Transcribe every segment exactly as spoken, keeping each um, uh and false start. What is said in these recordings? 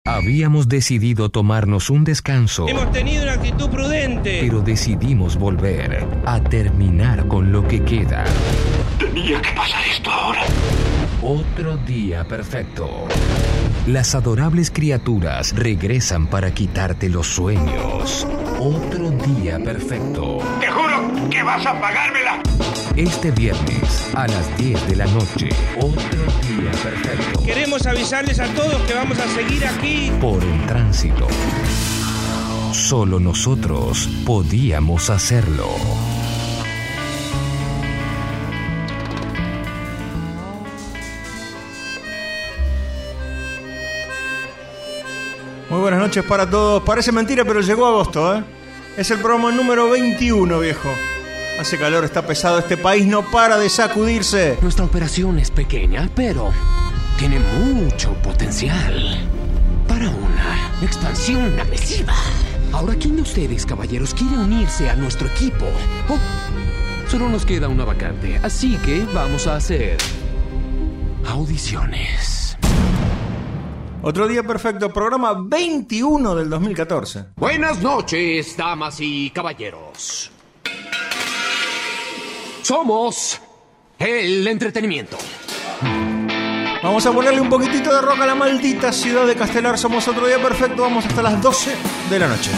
Habíamos decidido tomarnos un descanso. Hemos tenido una actitud prudente. Pero decidimos volver a terminar con lo que queda. Tenía que pasar esto ahora. Otro día perfecto. Las adorables criaturas regresan para quitarte los sueños. Otro día perfecto. Te juro que vas a pagármela. Este viernes a las diez de la noche. Otro día perfecto. Queremos avisarles a todos que vamos a seguir aquí. Por el tránsito. Solo nosotros podíamos hacerlo. Muy buenas noches para todos. Parece mentira, pero llegó agosto, ¿eh? Es el programa número veintiuno, viejo. Hace calor, está pesado, este país no para de sacudirse. Nuestra operación es pequeña, pero tiene mucho potencial para una expansión agresiva. Ahora, ¿quién de ustedes, caballeros, quiere unirse a nuestro equipo? Oh, solo nos queda una vacante, así que vamos a hacer audiciones. Otro día perfecto, programa veintiuno del dos mil catorce. Buenas noches, damas y caballeros. Somos el entretenimiento. Vamos a ponerle un poquitito de rock a la maldita ciudad de Castelar. Somos Otro Día Perfecto, vamos hasta las doce de la noche.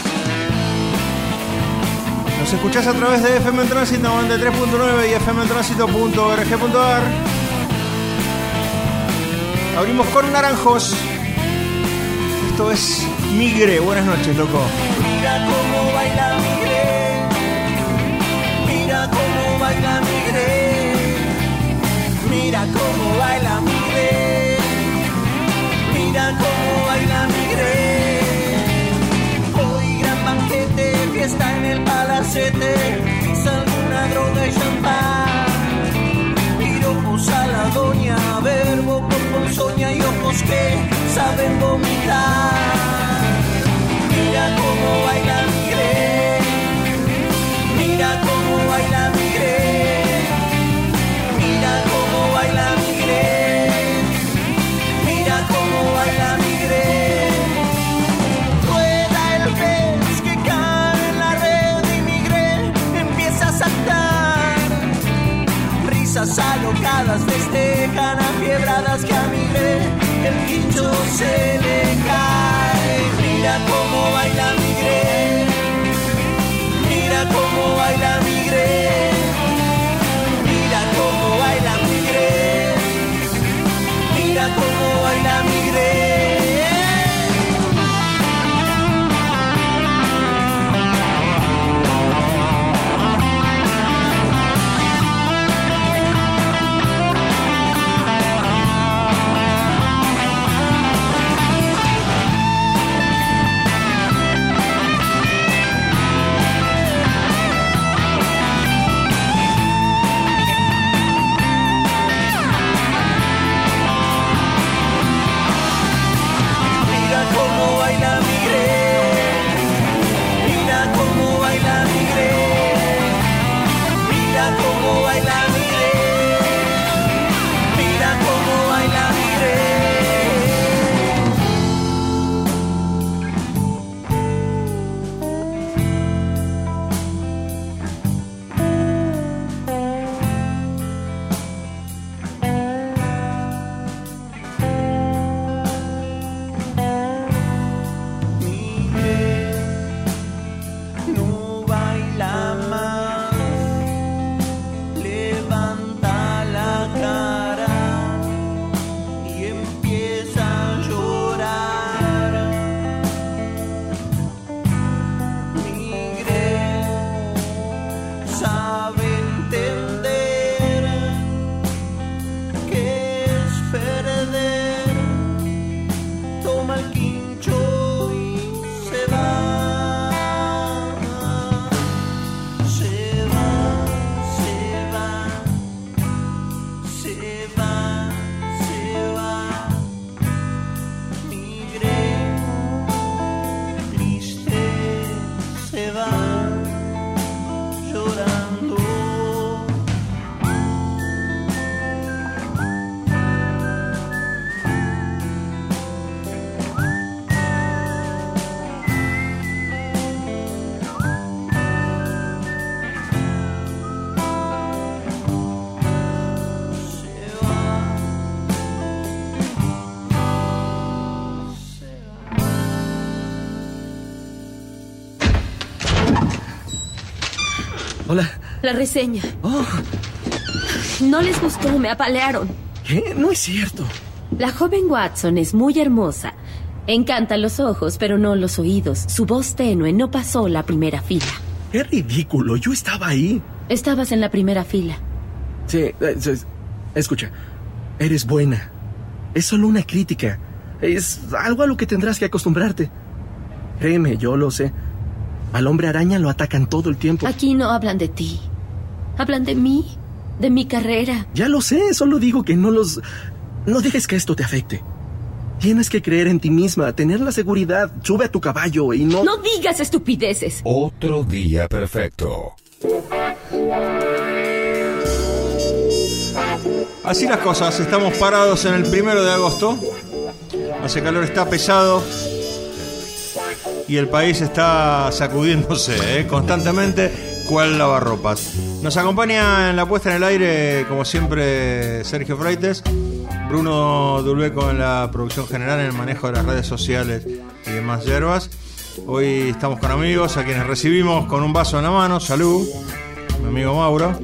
Nos escuchás a través de F M en Tránsito noventa y tres punto nueve y f m en tránsito punto org punto a r. Abrimos con Naranjos. Esto es Migre. Buenas noches, loco. Mira cómo baila Migre. Mira cómo baila Migre. Mira cómo baila Migre. Mira cómo baila Migre. Hoy gran banquete, fiesta en el palacete. Quizá alguna droga y champán. Piropos a la doña, verbo con ponzoña y ojos que saben vomitar. Mira cómo baila Migre. Mira cómo baila Migre. Mira cómo baila Migre. Mira cómo baila Migre. Rueda el pez que cae en la red y Migre empieza a saltar. Risas alocadas festejan afiebradas que a Migre el quincho se le cae. Hola. La reseña. Oh. No les gustó, me apalearon. ¿Qué? No es cierto. La joven Watson es muy hermosa. Encantan los ojos, pero no los oídos. Su voz tenue no pasó la primera fila. Es ridículo, yo estaba ahí. Estabas en la primera fila. Sí, es, escucha, eres buena. Es solo una crítica. Es algo a lo que tendrás que acostumbrarte. Créeme, yo lo sé. Al hombre araña lo atacan todo el tiempo. Aquí no hablan de ti. Hablan de mí, de mi carrera. Ya lo sé, solo digo que no los... No dejes que esto te afecte. Tienes que creer en ti misma, tener la seguridad. Sube a tu caballo y no... No digas estupideces. Otro día perfecto. Así las cosas, estamos parados en el primero de agosto. Hace calor, está pesado. Y el país está sacudiéndose, ¿eh? constantemente, cual lavarropas. Nos acompaña en la puesta en el aire, como siempre, Sergio Freites. Bruno Dulbeco en la producción general, en el manejo de las redes sociales y demás yerbas. Hoy estamos con amigos a quienes recibimos con un vaso en la mano. Salud, mi amigo Mauro.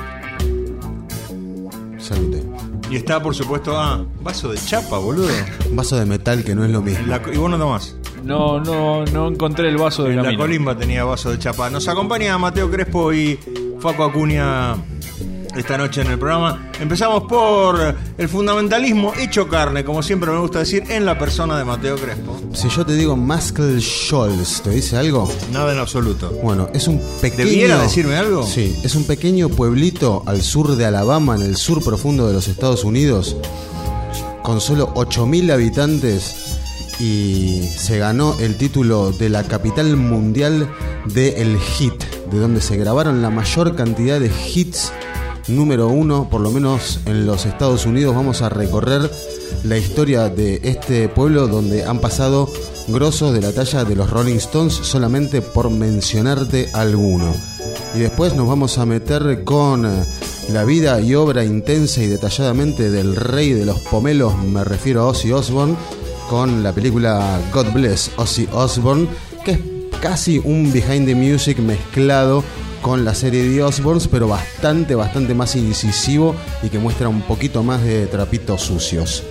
Salute. Y está, por supuesto, ah, vaso de chapa, boludo. Un vaso de metal que no es lo mismo. La, y vos no tomás. No, no, no encontré el vaso de en camino. La Colimba tenía vaso de chapa. Nos acompaña Mateo Crespo y Facu Acuña esta noche en el programa. Empezamos por el fundamentalismo hecho carne, como siempre me gusta decir, en la persona de Mateo Crespo. Si yo te digo Muscle Shoals, ¿te dice algo? Nada en absoluto. Bueno, es un pequeño... ¿Debiera decirme algo? Sí, es un pequeño pueblito al sur de Alabama, en el sur profundo de los Estados Unidos, con solo ocho mil habitantes, y se ganó el título de la capital mundial del hit, de donde se grabaron la mayor cantidad de hits número uno, por lo menos en los Estados Unidos. Vamos a recorrer la historia de este pueblo donde han pasado grosos de la talla de los Rolling Stones, solamente por mencionarte alguno. Y después nos vamos a meter con la vida y obra intensa y detalladamente del rey de los pomelos, me refiero a Ozzy Osbourne, con la película God Bless Ozzy Osbourne, que es casi un Behind the Music mezclado con la serie de Osbournes, pero bastante, bastante más incisivo y que muestra un poquito más de trapitos sucios.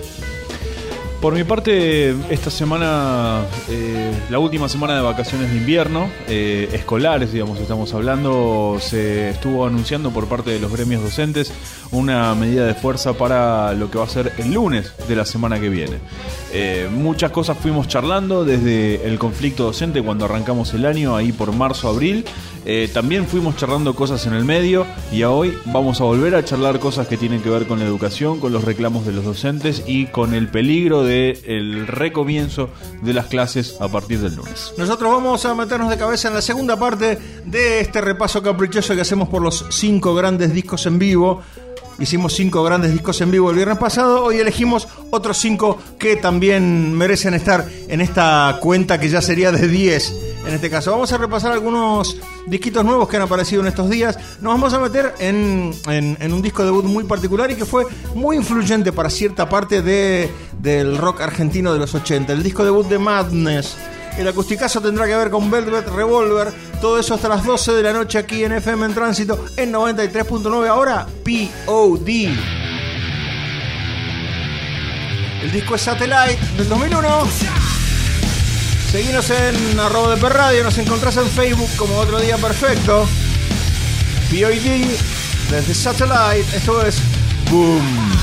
Por mi parte, esta semana, eh, la última semana de vacaciones de invierno, eh, escolares, digamos, estamos hablando, se estuvo anunciando por parte de los gremios docentes una medida de fuerza para lo que va a ser el lunes de la semana que viene. Eh, muchas cosas fuimos charlando desde el conflicto docente cuando arrancamos el año, ahí por marzo, abril. Eh, también fuimos charlando cosas en el medio y a hoy vamos a volver a charlar cosas que tienen que ver con la educación, con los reclamos de los docentes y con el peligro del recomienzo de las clases a partir del lunes. Nosotros vamos a meternos de cabeza en la segunda parte de este repaso caprichoso que hacemos por los cinco grandes discos en vivo. Hicimos cinco grandes discos en vivo el viernes pasado. Hoy elegimos otros cinco que también merecen estar en esta cuenta, que ya sería de diez en este caso. Vamos a repasar algunos disquitos nuevos que han aparecido en estos días. Nos vamos a meter en, en, en un disco debut muy particular y que fue muy influyente para cierta parte de, del rock argentino de los ochenta. El disco debut de Madness. El acusticazo tendrá que ver con Velvet Revolver. Todo eso hasta las doce de la noche aquí en F M en Tránsito en noventa y tres punto nueve. Ahora P O D. El disco es Satellite del dos mil uno. Seguinos en arroba de Perradio. Nos encontrás en Facebook como Otro Día Perfecto. P O D desde Satellite. Esto es Boom.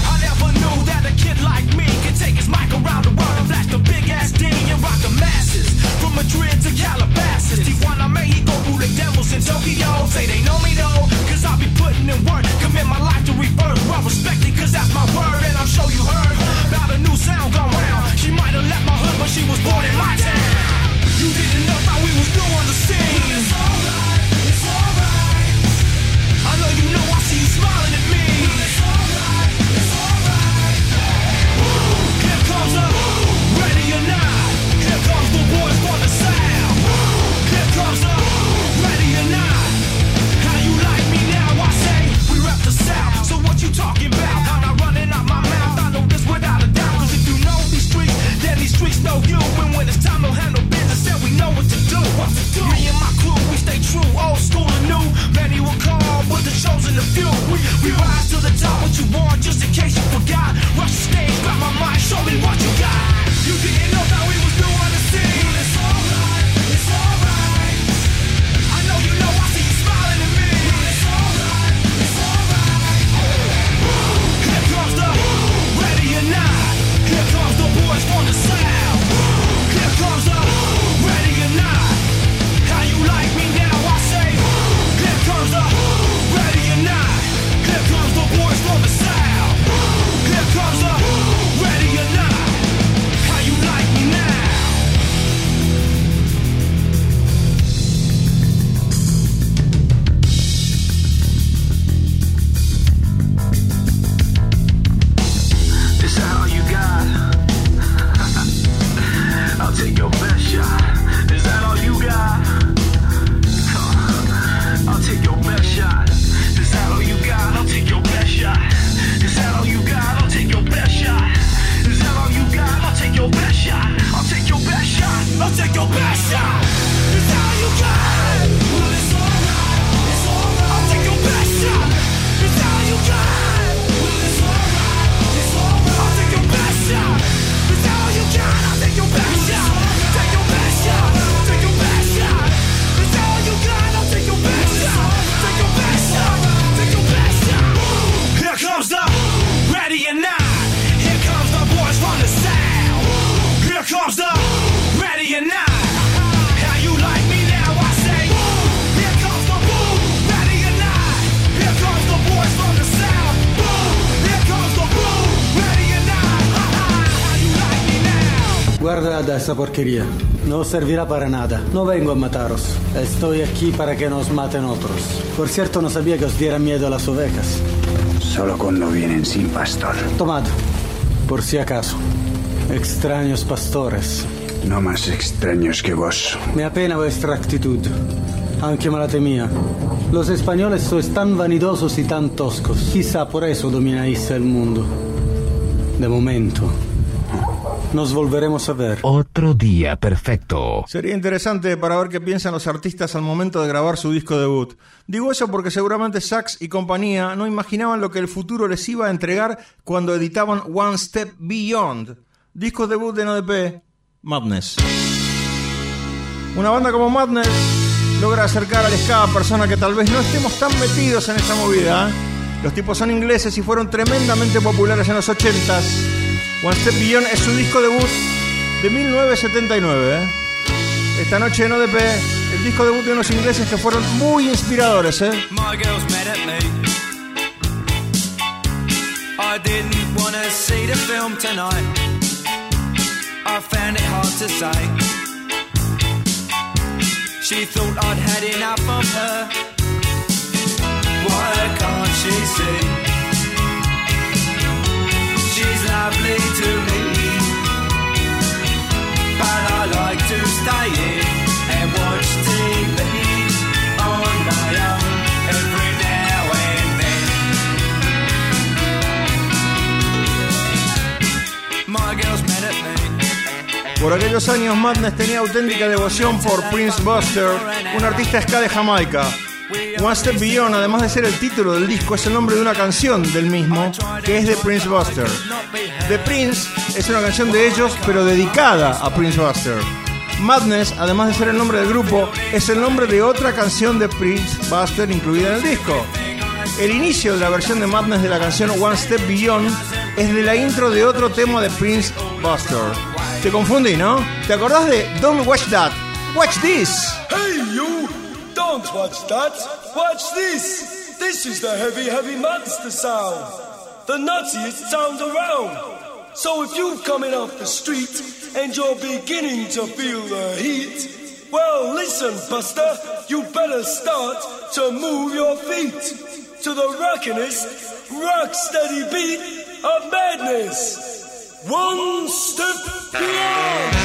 Madrid to Calabasas, Tijuana, Mexico, who the devils in Tokyo. Say they know me though, cause I be putting in work. Commit my life to rebirth, well respected, cause that's my word. And I'm sure you heard about a new sound gone round. She might have left my hood, but she was born in my town. You didn't know how we was new on the scene. It's alright, it's alright. I know you know, I see you smiling at me. It's alright, it's alright. Here comes a ready or not. Here comes the boys for the sound. Here comes the ready or not. How you like me now? I say we rep the South. So what you talking about? I'm not running out my mouth. I know this without a doubt. Cause if you know these streets, then these streets know you. And when it's time to handle business, then we know what to do. What to do? Me and my crew, we stay true. Old school and new. Many will We, we rise to the top, what you want, just in case you forgot. Rush the stage, grab my mind, show me what you got. You didn't know that we was new on the scene. Well, it's alright, it's alright. I know you know, I see you smiling at me. Well, it's alright, it's alright. Here comes the ready or not. Here comes the boys from the south. Here comes the ready or not. How you like me now? I say. Here comes the ready or not. Here comes the boys from the south. Here comes the ready or not. How you like me now? Is that all you got? I'll take your best shot. Is that all you got? I'll take your best shot. Is that all you got? I'll take your best shot. Is that all you got? I'll take your best shot. Is that all you got? I'll take your best shot. I'll take your best shot. I'll take your best shot. Is that all you got? Well, it's alright. It's alright. I'll take your best shot. Is that all you got? Well, it's alright. It's alright. I'll take your best shot. Is that all you got? I'll take your best shot. Take your best shot. Take your best shot. Is that all you got? I'll take your best shot. Take your best shot. Take your best shot. Here comes the ready or not. Here comes the boys from the south. Here comes the ready or not. How you like me now? I say. Here comes the boom, ready or not. Here comes the boys from the south. Here comes the boom, ready or not. How you like me now? Guardad esa porquería. No servirá para nada. No vengo a mataros. Estoy aquí para que nos maten otros. Por cierto, no sabía que os diera miedo a las ovejas. Solo cuando vienen sin pastor. Tomad, por si acaso. Extraños pastores. No más extraños que vos. Me apena vuestra actitud, aunque me la temía. Los españoles sois tan vanidosos y tan toscos. Quizá por eso domináis el mundo. De momento. Nos volveremos a ver. Otro día perfecto. Sería interesante para ver qué piensan los artistas al momento de grabar su disco debut. Digo eso porque seguramente Sax y compañía no imaginaban lo que el futuro les iba a entregar cuando editaban One Step Beyond, disco debut de N O D P, Madness. Una banda como Madness logra acercar al ska a personas que tal vez no estemos tan metidos en esa movida. Los tipos son ingleses y fueron tremendamente populares en los ochentas. One Step Beyond es su disco debut de mil novecientos setenta y nueve. ¿eh? Esta noche en O D P, el disco debut de unos ingleses que fueron muy inspiradores. ¿eh? My girls mad at me. I didn't want to see the film tonight. I found it hard to say. She thought I'd had enough of her. Why can't she see? She's lovely to me, but I like to stay in and watch T V on my own every now and then. My girl's mad at me. Por aquellos años, Madness tenía auténtica devoción por Prince Buster, un artista ska de Jamaica. One Step Beyond, además de ser el título del disco, es el nombre de una canción del mismo, que es de Prince Buster. The Prince es una canción de ellos, pero dedicada a Prince Buster. Madness, además de ser el nombre del grupo, es el nombre de otra canción de Prince Buster incluida en el disco. El inicio de la versión de Madness de la canción One Step Beyond es de la intro de otro tema de Prince Buster. Te confundí, ¿no? ¿Te acordás de Don't Watch That? Watch This. Hey you! Don't watch that! Watch this! This is the heavy, heavy monster sound! The nuttiest sound around! So if you're coming off the street and you're beginning to feel the heat, well listen, Buster, you better start to move your feet to the rockinest, rock steady beat of madness. One step beyond!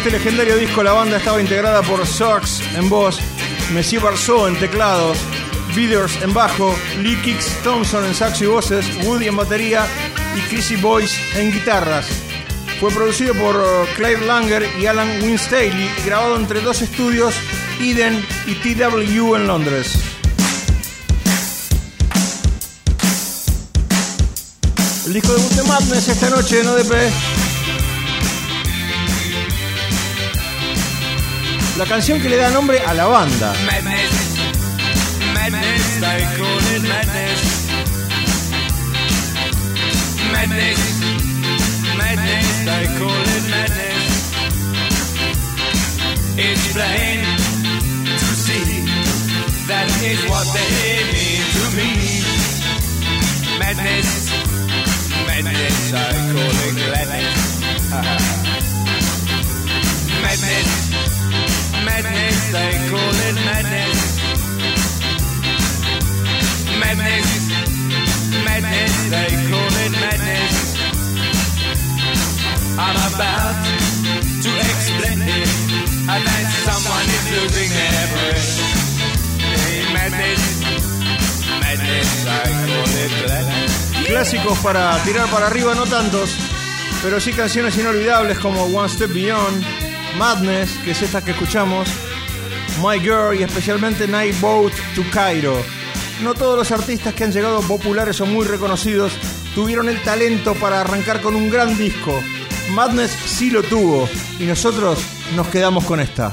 este legendario disco la banda estaba integrada por Sox en voz, Monsieur Barceau en teclados, Viders en bajo, Lee Kix Thompson en saxo y voces, Woody en batería y Chrissy Boyce en guitarras. Fue producido por Claire Langer y Alan Winstanley y grabado entre dos estudios, Eden y T W U en Londres. El disco debut de Madness esta noche en O D P. La canción que le da nombre a la banda. Madness, madness, I call it madness. Madness, madness, I call it madness. It's plain to see that is what they mean to me. Madness, madness, I call it gladness. Madness, madness, I call it madness. Madness, madness, I call it madness. I'm about to explain it, and then someone is losing their breath. Hey, madness, madness, I call it gladness. Clásicos para tirar para arriba, no tantos, pero sí canciones inolvidables como One Step Beyond, Madness, que es esta que escuchamos, My Girl y especialmente Night Boat to Cairo. No todos los artistas que han llegado populares o muy reconocidos tuvieron el talento para arrancar con un gran disco. Madness sí lo tuvo y nosotros nos quedamos con esta.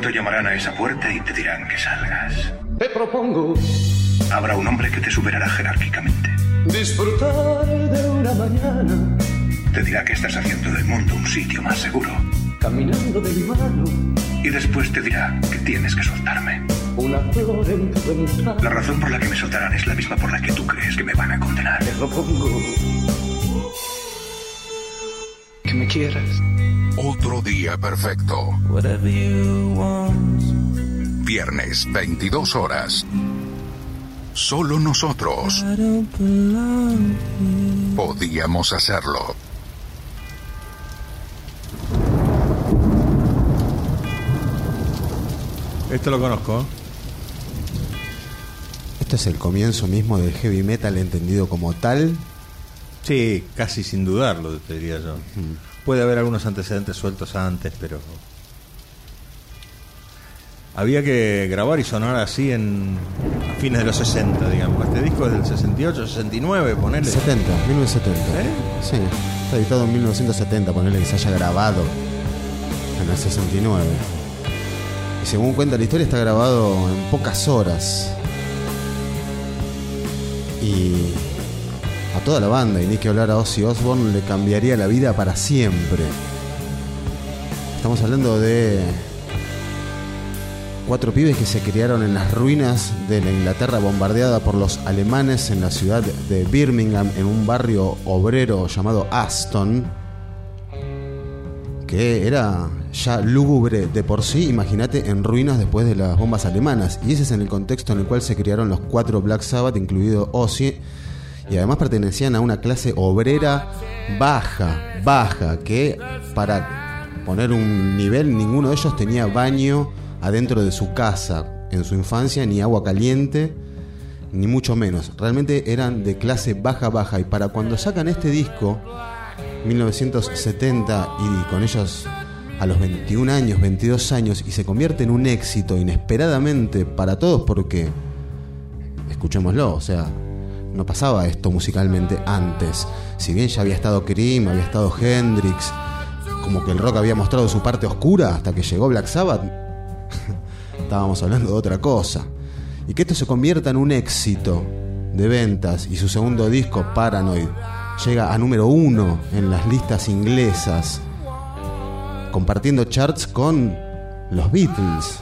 pronto llamarán a esa puerta y te dirán que salgas. Te propongo Habrá un hombre que te superará jerárquicamente. disfrutar de una mañana Te dirá que estás haciendo del mundo un sitio más seguro. caminando de mi mano, Y después te dirá que tienes que soltarme. una flor en tu ventana. La razón por la que me soltarán es la misma por la que tú crees que me van a condenar. Te propongo que me quieras. Otro día perfecto. Whatever you want. Viernes, veintidós horas. Solo nosotros I don't belong here. podíamos hacerlo. Esto lo conozco. ¿eh? Esto es el comienzo mismo del heavy metal entendido como tal. Sí, casi sin dudarlo, te diría yo. Mm. Puede haber algunos antecedentes sueltos antes, pero había que grabar y sonar así en a fines de los sesenta, digamos. Este disco es del sesenta y ocho, sesenta y nueve, ponele. setenta, mil novecientos setenta. ¿Eh? Sí, está editado en mil novecientos setenta, ponerle que se haya grabado en el sesenta y nueve. Y según cuenta la historia, está grabado en pocas horas. Y a toda la banda, y ni que hablar, a Ozzy Osbourne le cambiaría la vida para siempre. Estamos hablando de cuatro pibes que se criaron en las ruinas de la Inglaterra bombardeada por los alemanes en la ciudad de Birmingham, en un barrio obrero llamado Aston, que era ya lúgubre de por sí, imagínate, en ruinas después de las bombas alemanas. Y ese es en el contexto en el cual se criaron los cuatro Black Sabbath, incluido Ozzy, y además pertenecían a una clase obrera baja, baja, que para poner un nivel, ninguno de ellos tenía baño adentro de su casa en su infancia, ni agua caliente, ni mucho menos. Realmente eran de clase baja, baja. Y para cuando sacan este disco, mil novecientos setenta, y con ellos a los veintiún años, veintidós años, y se convierte en un éxito inesperadamente para todos, porque, escuchémoslo, o sea, no pasaba esto musicalmente antes. Si bien ya había estado Cream, había estado Hendrix, como que el rock había mostrado su parte oscura hasta que llegó Black Sabbath, estábamos hablando de otra cosa. Y que esto se convierta en un éxito de ventas, y su segundo disco, Paranoid, llega a número uno en las listas inglesas, compartiendo charts con los Beatles,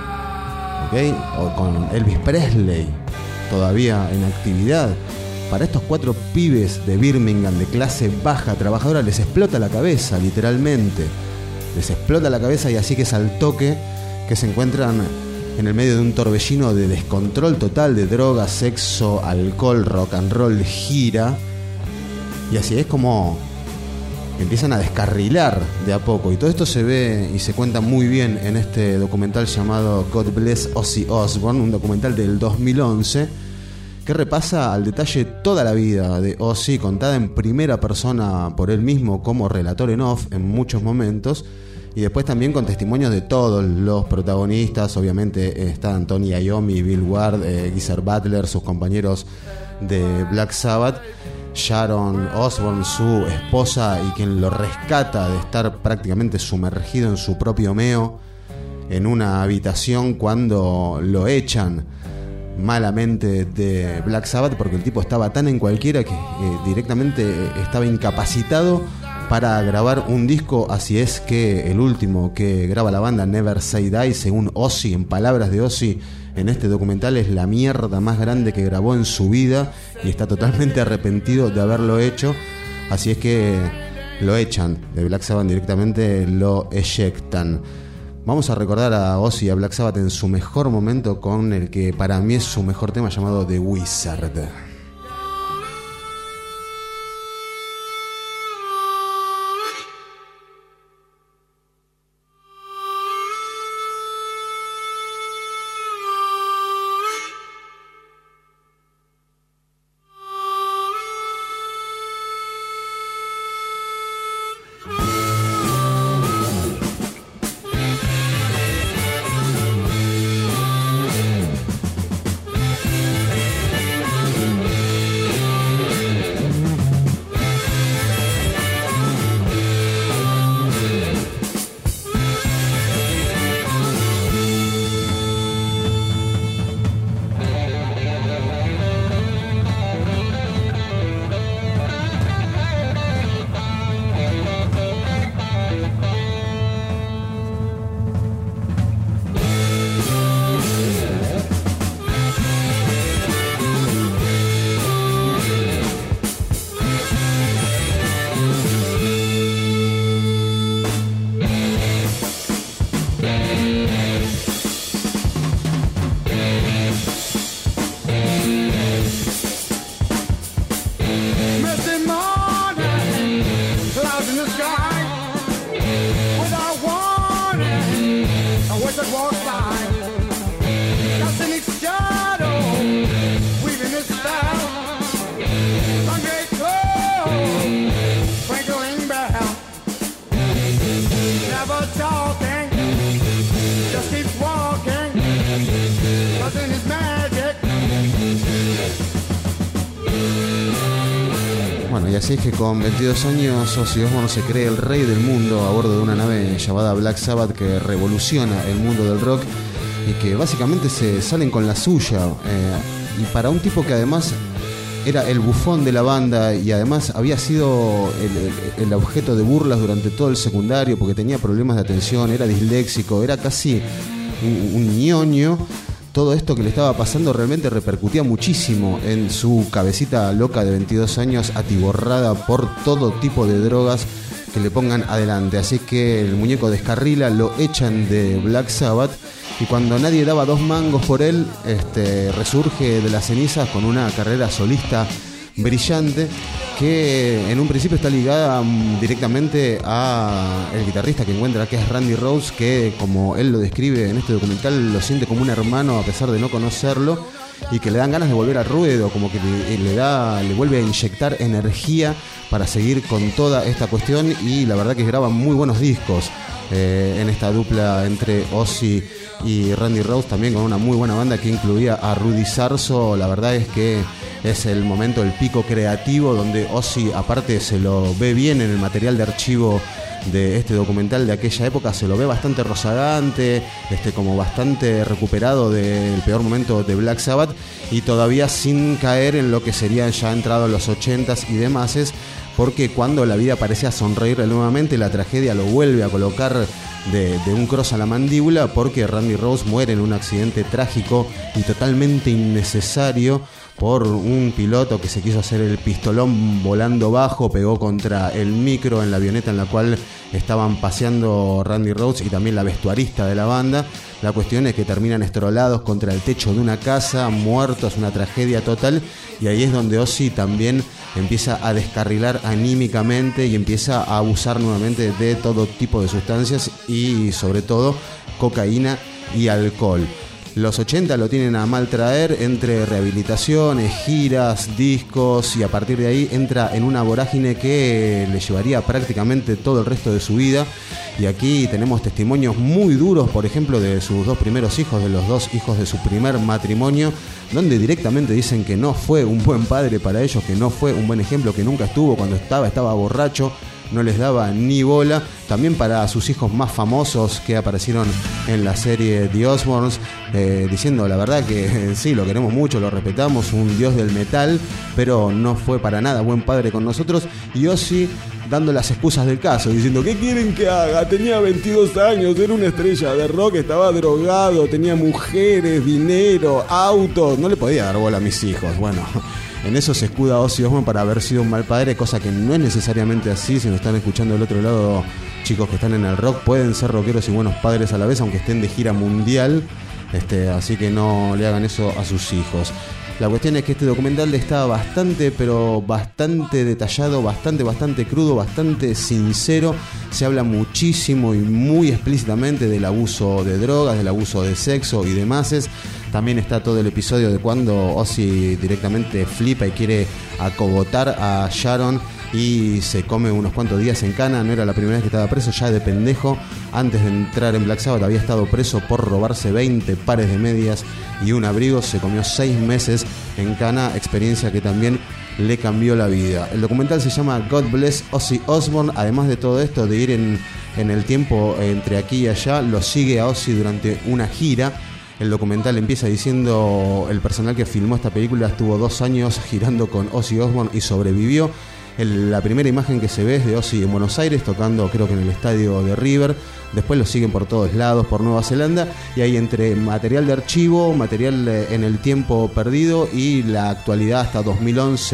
¿ok? O con Elvis Presley, todavía en actividad. Para estos cuatro pibes de Birmingham de clase baja trabajadora les explota la cabeza, literalmente. Les explota la cabeza, y así que es al toque que se encuentran en el medio de un torbellino de descontrol total de drogas, sexo, alcohol, rock and roll, gira. Y así es como empiezan a descarrilar de a poco. Y todo esto se ve y se cuenta muy bien en este documental llamado God Bless Ozzy Osbourne, un documental del dos mil once que repasa al detalle toda la vida de Ozzy, contada en primera persona por él mismo como relator en off en muchos momentos, y después también con testimonios de todos los protagonistas. Obviamente eh, están Tony Iommi, Bill Ward, eh, Geezer Butler, sus compañeros de Black Sabbath, Sharon Osbourne, su esposa, y quien lo rescata de estar prácticamente sumergido en su propio meo en una habitación cuando lo echan malamente de Black Sabbath, porque el tipo estaba tan en cualquiera que eh, directamente estaba incapacitado para grabar un disco. Así es que el último que graba la banda, Never Say Die, según Ozzy, en palabras de Ozzy en este documental, es la mierda más grande que grabó en su vida, y está totalmente arrepentido de haberlo hecho. Así es que lo echan de Black Sabbath, directamente lo eyectan. Vamos a recordar a Ozzy y a Black Sabbath en su mejor momento con el que para mí es su mejor tema, llamado The Wizard. Misty morning, clouds in the sky. Without warning, a wizard walks by. Casting its shadow, weaving its spell. Sun great glow, twinkling bell. Never talking, just keeps walking. Nothing is magic. Bueno, y así es que con veintidós años Ozzy Osbourne se cree el rey del mundo a bordo de una nave llamada Black Sabbath que revoluciona el mundo del rock y que básicamente se salen con la suya. Eh, y para un tipo que además era el bufón de la banda y además había sido el, el, el objeto de burlas durante todo el secundario porque tenía problemas de atención, era disléxico, era casi un, un ñoño. Todo esto que le estaba pasando realmente repercutía muchísimo en su cabecita loca de veintidós años, atiborrada por todo tipo de drogas que le pongan adelante. Así que el muñeco descarrila, lo echan de Black Sabbath y cuando nadie daba dos mangos por él, este, resurge de las cenizas con una carrera solista brillante que en un principio está ligada directamente a el guitarrista que encuentra, que es Randy Rhoads, que como él lo describe en este documental lo siente como un hermano a pesar de no conocerlo y que le dan ganas de volver al ruedo, como que le, le da, le vuelve a inyectar energía para seguir con toda esta cuestión y la verdad que graban muy buenos discos eh, en esta dupla entre Ozzy y Randy Rhoads, también con una muy buena banda que incluía a Rudy Sarzo. La verdad es que es el momento, el pico creativo donde Ozzy aparte se lo ve bien en el material de archivo de este documental de aquella época, se lo ve bastante rozagante, este, como bastante recuperado del peor momento de Black Sabbath y todavía sin caer en lo que serían ya entrados los ochentas y demás, porque cuando la vida parecía sonreírle nuevamente, la tragedia lo vuelve a colocar de, de un cross a la mandíbula porque Randy Rhoads muere en un accidente trágico y totalmente innecesario por un piloto que se quiso hacer el pistolón volando bajo, pegó contra el micro en la avioneta en la cual estaban paseando Randy Rhoads y también la vestuarista de la banda. La cuestión es que terminan estrolados contra el techo de una casa, muertos, una tragedia total, y ahí es donde Ozzy también empieza a descarrilar anímicamente y empieza a abusar nuevamente de todo tipo de sustancias y sobre todo cocaína y alcohol. Los ochenta lo tienen a mal traer entre rehabilitaciones, giras, discos y a partir de ahí entra en una vorágine que le llevaría prácticamente todo el resto de su vida. Y aquí tenemos testimonios muy duros, por ejemplo, de sus dos primeros hijos, de los dos hijos de su primer matrimonio, donde directamente dicen que no fue un buen padre para ellos, que no fue un buen ejemplo, que nunca estuvo cuando estaba, estaba borracho, no les daba ni bola. También para sus hijos más famosos que aparecieron en la serie The Osbournes, eh, diciendo la verdad que eh, sí, lo queremos mucho, lo respetamos, un dios del metal, pero no fue para nada buen padre con nosotros. Y Ozzy dando las excusas del caso, diciendo ¿qué quieren que haga? Tenía veintidós años, era una estrella de rock, estaba drogado, tenía mujeres, dinero, autos, no le podía dar bola a mis hijos. Bueno, en eso se escuda Ozzy Osbourne para haber sido un mal padre, cosa que no es necesariamente así. Si nos están escuchando del otro lado, chicos que están en el rock, pueden ser rockeros y buenos padres a la vez, aunque estén de gira mundial, este, así que no le hagan eso a sus hijos. La cuestión es que este documental está bastante, pero bastante detallado, bastante, bastante crudo, bastante sincero. Se habla muchísimo y muy explícitamente del abuso de drogas, del abuso de sexo y demás. También está todo el episodio de cuando Ozzy directamente flipa y quiere acogotar a Sharon y se come unos cuantos días en cana. No era la primera vez que estaba preso, ya de pendejo. Antes de entrar en Black Sabbath había estado preso por robarse veinte pares de medias y un abrigo. Se comió seis meses en cana, experiencia que también le cambió la vida. El documental se llama God Bless Ozzy Osbourne. Además de todo esto, de ir en, en el tiempo entre aquí y allá, lo sigue a Ozzy durante una gira. El documental empieza diciendo: el personal que filmó esta película estuvo dos años girando con Ozzy Osbourne y sobrevivió. El, la primera imagen que se ve es de Ozzy en Buenos Aires tocando, creo que en el estadio de River. Después lo siguen por todos lados, por Nueva Zelanda, y hay entre material de archivo, material en el tiempo perdido y la actualidad hasta dos mil once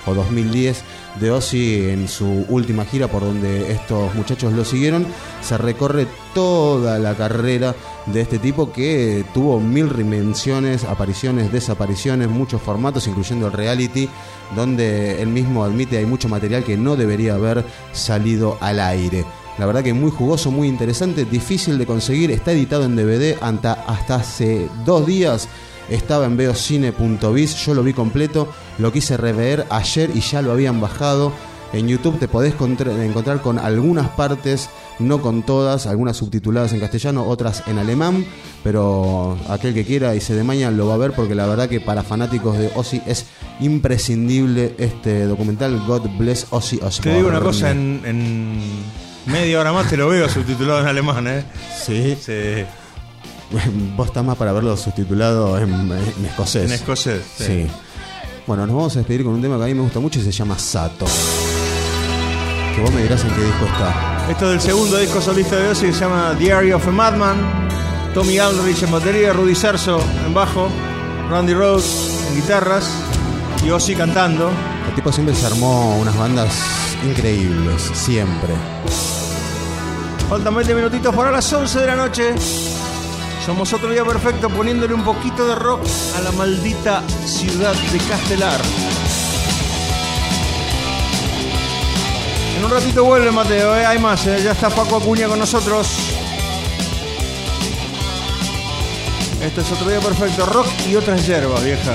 o dos mil diez de Ozzy en su última gira por donde estos muchachos lo siguieron. Se recorre toda la carrera de este tipo que tuvo mil reinvenciones, apariciones, desapariciones, muchos formatos, incluyendo el reality, donde él mismo admite hay mucho material que no debería haber salido al aire. La verdad que muy jugoso, muy interesante, difícil de conseguir, está editado en D V D hasta, hasta hace dos días. Estaba en veocine punto biz, yo lo vi completo, lo quise rever ayer y ya lo habían bajado. En YouTube te podés encontrar con algunas partes, no con todas, algunas subtituladas en castellano, otras en alemán, pero aquel que quiera y se de maña lo va a ver, porque la verdad que para fanáticos de Ozzy es imprescindible este documental, God Bless Ozzy Osbourne. Te digo una cosa, en, en media hora más te lo veo subtitulado en alemán, ¿eh? Sí. Sí. Vos estás más para verlo subtitulado en, en escocés. En escocés, sí. sí. Bueno, nos vamos a despedir con un tema que a mí me gusta mucho y se llama Sato. Que vos me dirás en qué disco está. Esto es del segundo disco solista de Ozzy, que se llama Diary of a Madman. Tommy Aldrich en batería, Rudy Sarzo en bajo, Randy Rhoads en guitarras y Ozzy cantando. El tipo siempre se armó unas bandas increíbles, siempre. Faltan veinte minutitos para las once de la noche. Somos Otro Día Perfecto, poniéndole un poquito de rock a la maldita ciudad de Castelar. En un ratito vuelve Mateo, ¿eh? Hay más, ¿eh? Ya está Paco Acuña con nosotros. Esto es Otro Día Perfecto, rock y otras hierbas, viejas.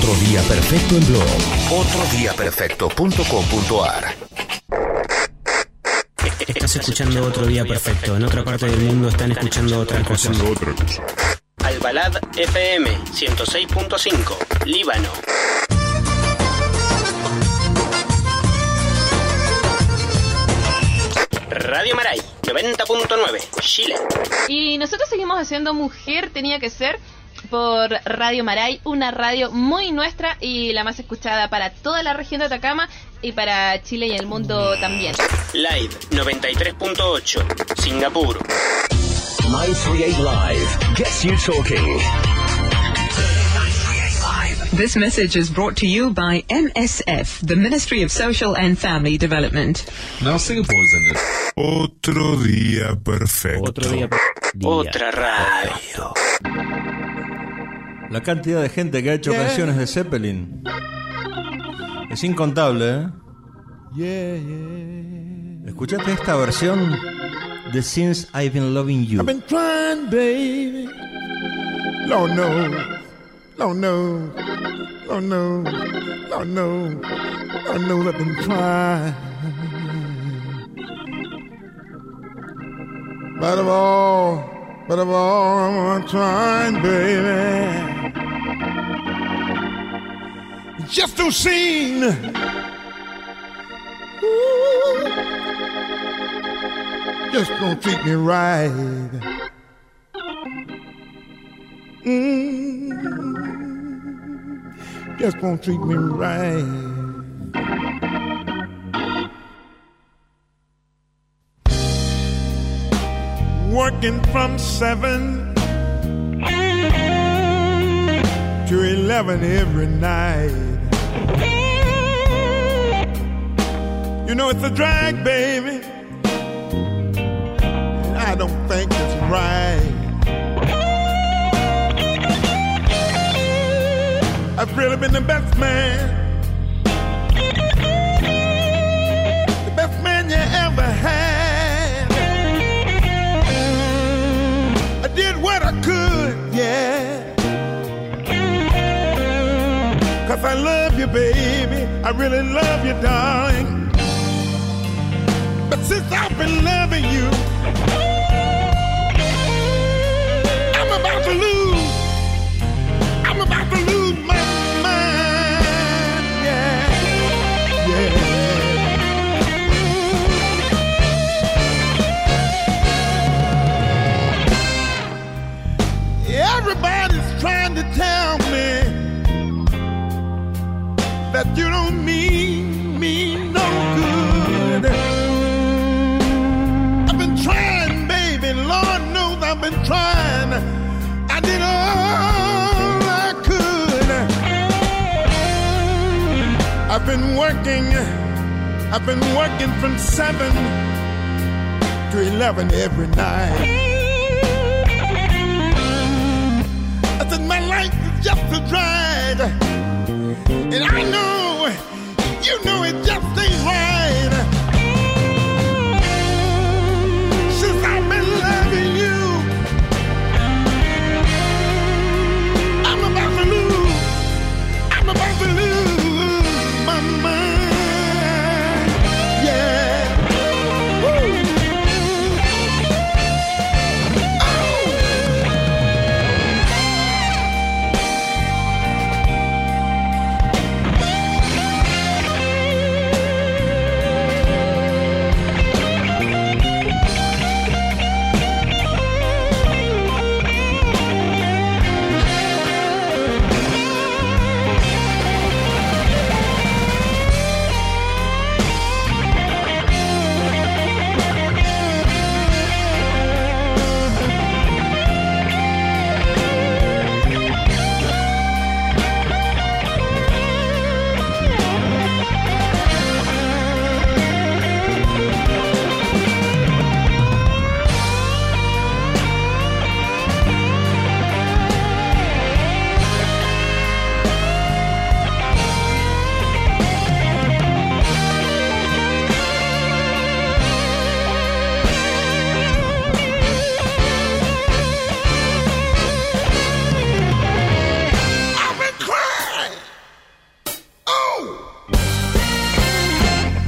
Otro Día Perfecto en blog. otro día perfecto punto com punto a r. Estás escuchando Otro Día Perfecto. En otra parte del mundo están escuchando otra cosa. Albalad F M ciento seis punto cinco, Líbano. Radio Maray noventa punto nueve, Chile. Y nosotros seguimos haciendo Mujer Tenía que Ser por Radio Maray, una radio muy nuestra y la más escuchada para toda la región de Atacama y para Chile y el mundo también. Live noventa y tres punto ocho, Singapur. nine thirty-eight Live gets you talking. This message is brought to you by M S F, the Ministry of Social and Family Development. Now Singapore's in it. Otro día perfecto. Otro día perfecto. Otra radio. La cantidad de gente que ha hecho yeah. canciones de Zeppelin es incontable, ¿eh? Yeah, yeah. ¿Escuchaste esta versión de Since I've Been Loving You? I've been trying, baby. Lord no. Lord no. Lord no. Lord no. Lord no, I've been trying. But of all, but of all I'm trying, baby. It just don't seem. Ooh, just don't treat me right. Mm, just won't treat me right. Working from seven to eleven every night. You know it's a drag, baby, and I don't think it's right. I've really been the best man, the best man you ever had. I did what I could, yeah, 'cause I love you, baby, I really love you, darling. But since I've been loving you, I'm about to lose, I'm about to lose my everybody's trying to tell me that you don't mean me no good. I've been trying, baby, Lord knows I've been trying. I did all I could. I've been working, I've been working from seven to eleven every night. I said my life is just a drag, and I know, you know it just ain't right. Since I've been loving you, I'm about to lose, I'm about to lose my mind, yeah. Woo.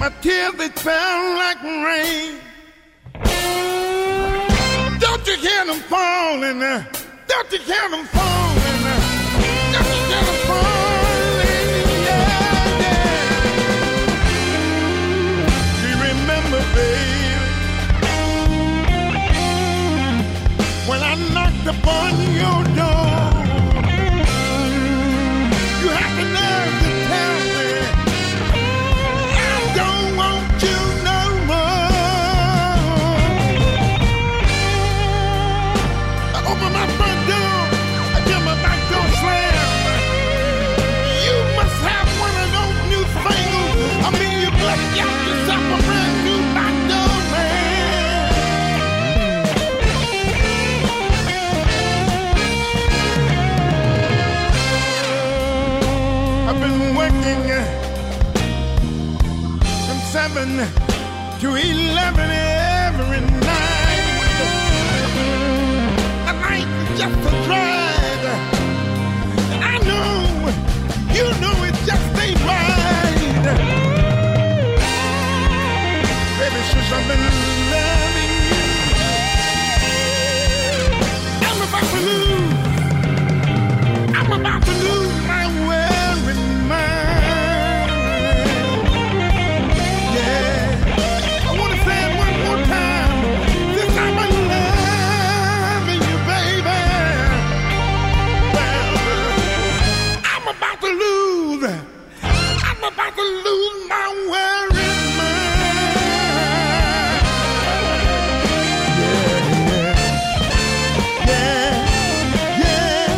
My tears, they fell like rain. Don't you hear them falling? Don't you hear them falling? Don't you hear them falling? Yeah, yeah. Do you remember, baby, when I knocked upon your door? You had the nerve to tell me I don't want you no more. I opened my front door, I did my back door slam. You must have one of those new fingers. I mean, you must get yourself a brand new back door, man. I've been working from seven to eleven every night. The night is just a drag. And I know, you know it just ain't right. Baby, since I've been loving you, I'm about to lose. I'm about to lose my wearing mind. Yeah, I want to say it one more time. This time I'm loving you, baby. Well, I'm about to lose. I'm about to lose my wearing mind. Yeah, yeah, yeah.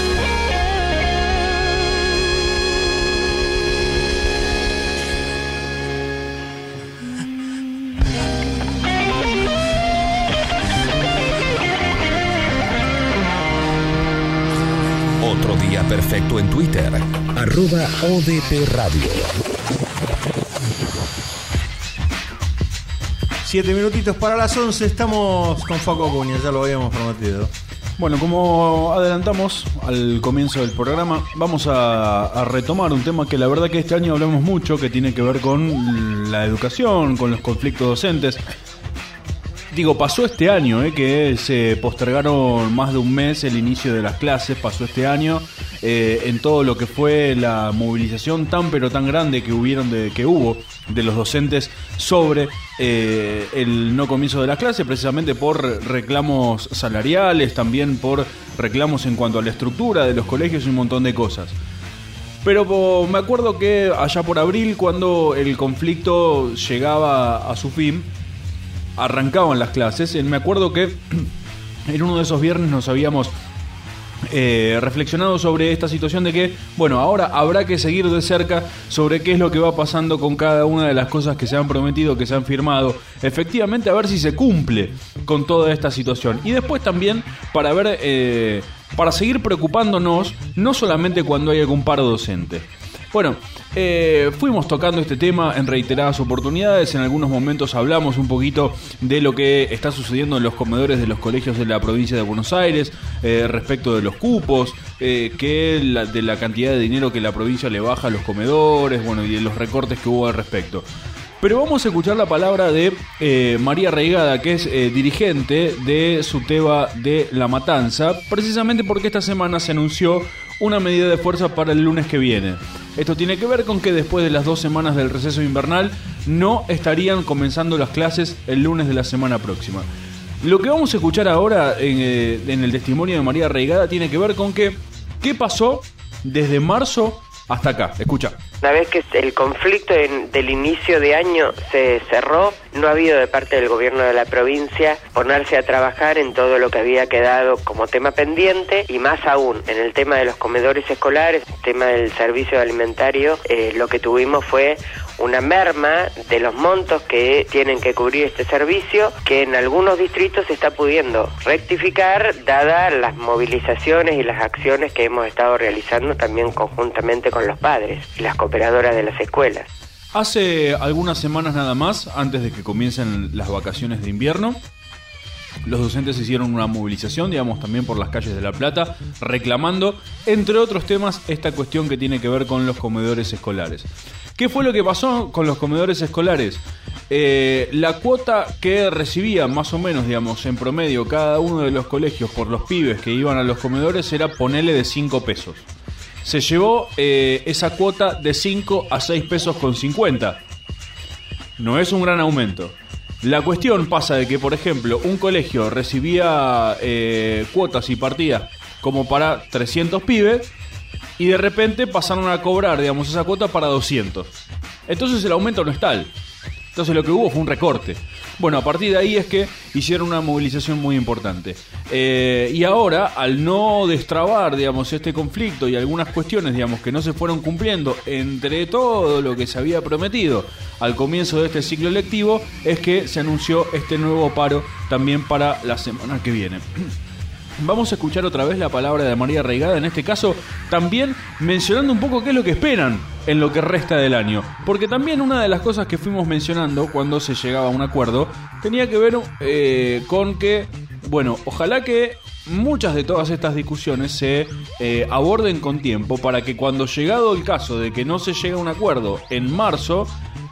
Otro día perfecto en Twitter. Arroba O D P Radio. Siete minutitos para las once. Estamos con Facu Acuña, ya lo habíamos prometido. Bueno, como adelantamos al comienzo del programa, vamos a, a retomar un tema que la verdad que este año hablamos mucho, que tiene que ver con la educación, con los conflictos docentes. Digo, pasó este año, eh, que se postergaron más de un mes el inicio de las clases, pasó este año eh, en todo lo que fue la movilización tan pero tan grande que hubieron de, que hubo de los docentes sobre eh, el no comienzo de las clases, precisamente por reclamos salariales, también por reclamos en cuanto a la estructura de los colegios y un montón de cosas. Pero po, me acuerdo que allá por abril, cuando el conflicto llegaba a su fin, arrancaban las clases. Me acuerdo que en uno de esos viernes nos habíamos eh, reflexionado sobre esta situación de que, bueno, ahora habrá que seguir de cerca sobre qué es lo que va pasando con cada una de las cosas que se han prometido, que se han firmado, efectivamente a ver si se cumple con toda esta situación. Y después también para ver, eh, para seguir preocupándonos, no solamente cuando hay algún paro docente. Bueno, eh, fuimos tocando este tema en reiteradas oportunidades. En algunos momentos hablamos un poquito de lo que está sucediendo en los comedores de los colegios de la provincia de Buenos Aires, eh, respecto de los cupos, eh, que la, de la cantidad de dinero que la provincia le baja a los comedores, bueno, y de los recortes que hubo al respecto. Pero vamos a escuchar la palabra de eh, María Reigada, que es eh, dirigente de SUTEBA de La Matanza, precisamente porque esta semana se anunció una medida de fuerza para el lunes que viene. Esto tiene que ver con que después de las dos semanas del receso invernal no estarían comenzando las clases el lunes de la semana próxima. Lo que vamos a escuchar ahora en, eh, en el testimonio de María Reigada tiene que ver con que qué pasó desde marzo hasta acá. Escucha. Una vez que el conflicto en, del inicio de año se cerró, no ha habido de parte del gobierno de la provincia ponerse a trabajar en todo lo que había quedado como tema pendiente, y más aún en el tema de los comedores escolares, el tema del servicio alimentario. Eh, lo que tuvimos fue una merma de los montos que tienen que cubrir este servicio, que en algunos distritos se está pudiendo rectificar dadas las movilizaciones y las acciones que hemos estado realizando también conjuntamente con los padres y las cooperadoras de las escuelas. Hace algunas semanas nada más, antes de que comiencen las vacaciones de invierno, los docentes hicieron una movilización, digamos, también por las calles de La Plata, reclamando, entre otros temas, esta cuestión que tiene que ver con los comedores escolares. ¿Qué fue lo que pasó con los comedores escolares? Eh, la cuota que recibía más o menos, digamos, en promedio cada uno de los colegios por los pibes que iban a los comedores era ponerle de cinco pesos. Se llevó eh, esa cuota de cinco a seis pesos con cincuenta. No es un gran aumento. La cuestión pasa de que, por ejemplo, un colegio recibía eh, cuotas y partidas como para trescientos pibes y de repente pasaron a cobrar, digamos, esa cuota para doscientos. Entonces el aumento no es tal. Entonces lo que hubo fue un recorte. Bueno, a partir de ahí es que hicieron una movilización muy importante. Eh, y ahora, al no destrabar, digamos, este conflicto y algunas cuestiones, digamos, que no se fueron cumpliendo entre todo lo que se había prometido al comienzo de este ciclo lectivo, es que se anunció este nuevo paro también para la semana que viene. Vamos a escuchar otra vez la palabra de María Reigada, en este caso también mencionando un poco qué es lo que esperan en lo que resta del año. Porque también una de las cosas que fuimos mencionando cuando se llegaba a un acuerdo tenía que ver eh, con que, bueno, ojalá que muchas de todas estas discusiones se eh, aborden con tiempo para que cuando llegado el caso de que no se llegue a un acuerdo en marzo,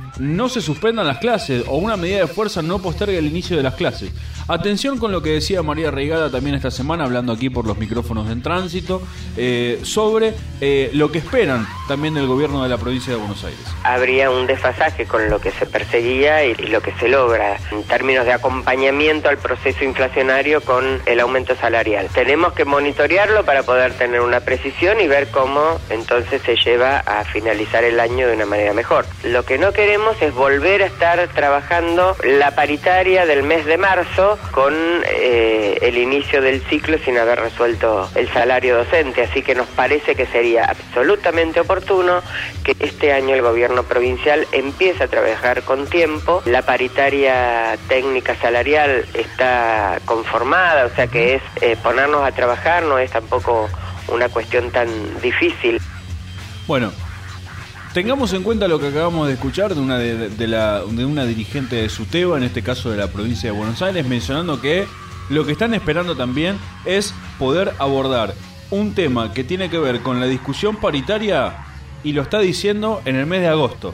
no se suspendan las clases o una medida de fuerza no postergue el inicio de las clases. Atención con lo que decía María Reigada también esta semana, hablando aquí por los micrófonos en tránsito, eh, sobre eh, lo que esperan también del gobierno de la provincia de Buenos Aires. Habría un desfasaje con lo que se perseguía y, y lo que se logra en términos de acompañamiento al proceso inflacionario con el aumento salarial. Tenemos que monitorearlo para poder tener una precisión y ver cómo entonces se lleva a finalizar el año de una manera mejor. Lo que no queremos es volver a estar trabajando la paritaria del mes de marzo con eh, el inicio del ciclo sin haber resuelto el salario docente, así que nos parece que sería absolutamente oportuno que este año el gobierno provincial empiece a trabajar con tiempo. La paritaria técnica salarial está conformada, o sea que es eh, ponernos a trabajar, no es tampoco una cuestión tan difícil. Bueno, tengamos en cuenta lo que acabamos de escuchar de una, de, de la, de una dirigente de SUTEBA, en este caso de la provincia de Buenos Aires, mencionando que lo que están esperando también es poder abordar un tema que tiene que ver con la discusión paritaria, y lo está diciendo en el mes de agosto.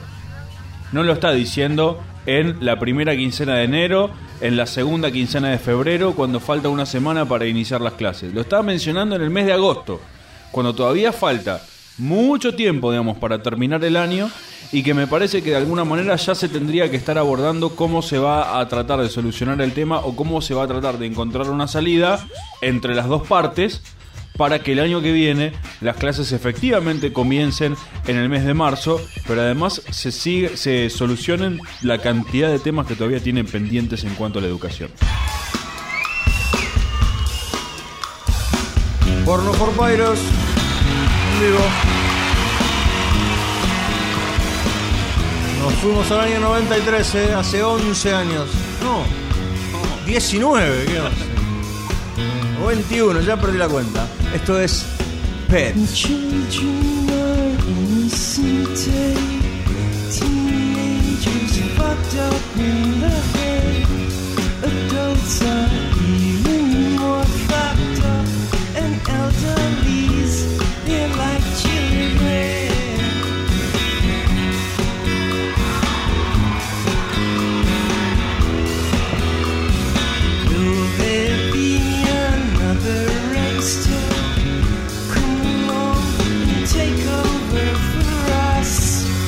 No lo está diciendo en la primera quincena de enero, en la segunda quincena de febrero, cuando falta una semana para iniciar las clases. Lo está mencionando en el mes de agosto, cuando todavía falta mucho tiempo, digamos, para terminar el año, y que me parece que de alguna manera ya se tendría que estar abordando cómo se va a tratar de solucionar el tema o cómo se va a tratar de encontrar una salida entre las dos partes para que el año que viene las clases efectivamente comiencen en el mes de marzo, pero además se sigue, se solucionen la cantidad de temas que todavía tienen pendientes en cuanto a la educación. Porno por Pyros. Vivo. Nos fuimos al año noventa y tres, ¿eh? Hace once años. No, diecinueve, ¿qué once? O veintiuno, ya perdí la cuenta. Esto es Pet. They're like children. Will there be another race to come along and take over for us?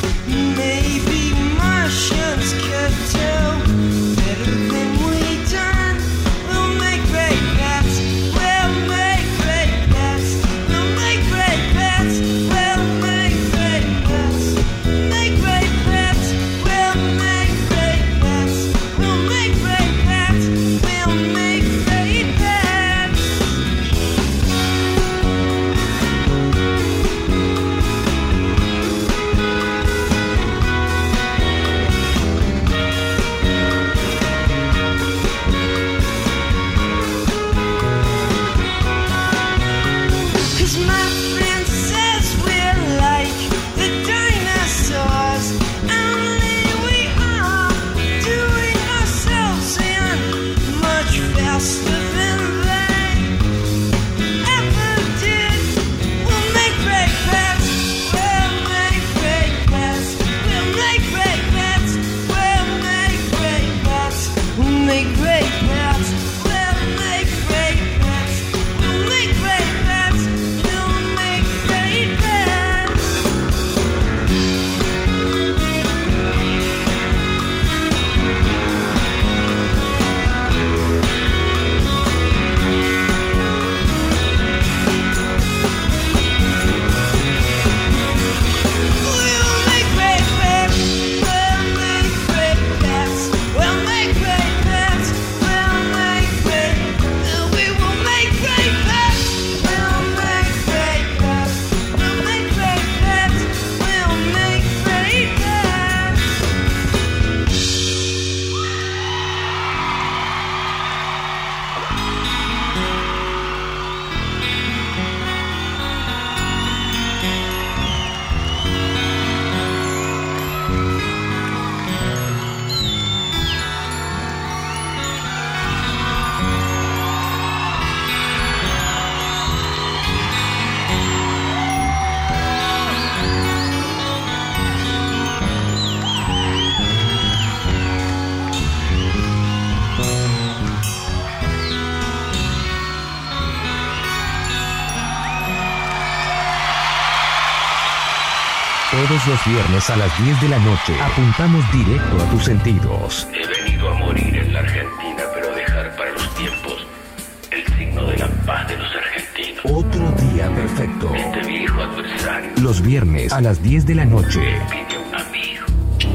Todos los viernes a las diez de la noche apuntamos directo a tus sentidos. He venido a morir en la Argentina, pero dejar para los tiempos el signo de la paz de los argentinos. Otro día perfecto. Este viejo adversario. Los viernes a las diez de la noche. Pide un amigo.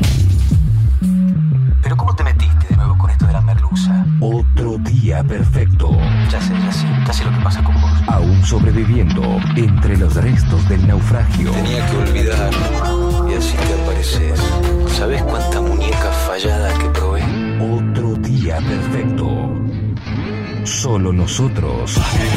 ¿Pero cómo te metiste de nuevo con esto de la merluza? Otro día perfecto. Ya sé, ya sé, ya sé lo que pasa con vos. Aún sobreviviendo entre los restos del naufragio. Tenía que olvidar y así te apareces. ¿Sabes cuánta muñeca fallada que probé? Otro día perfecto. Solo nosotros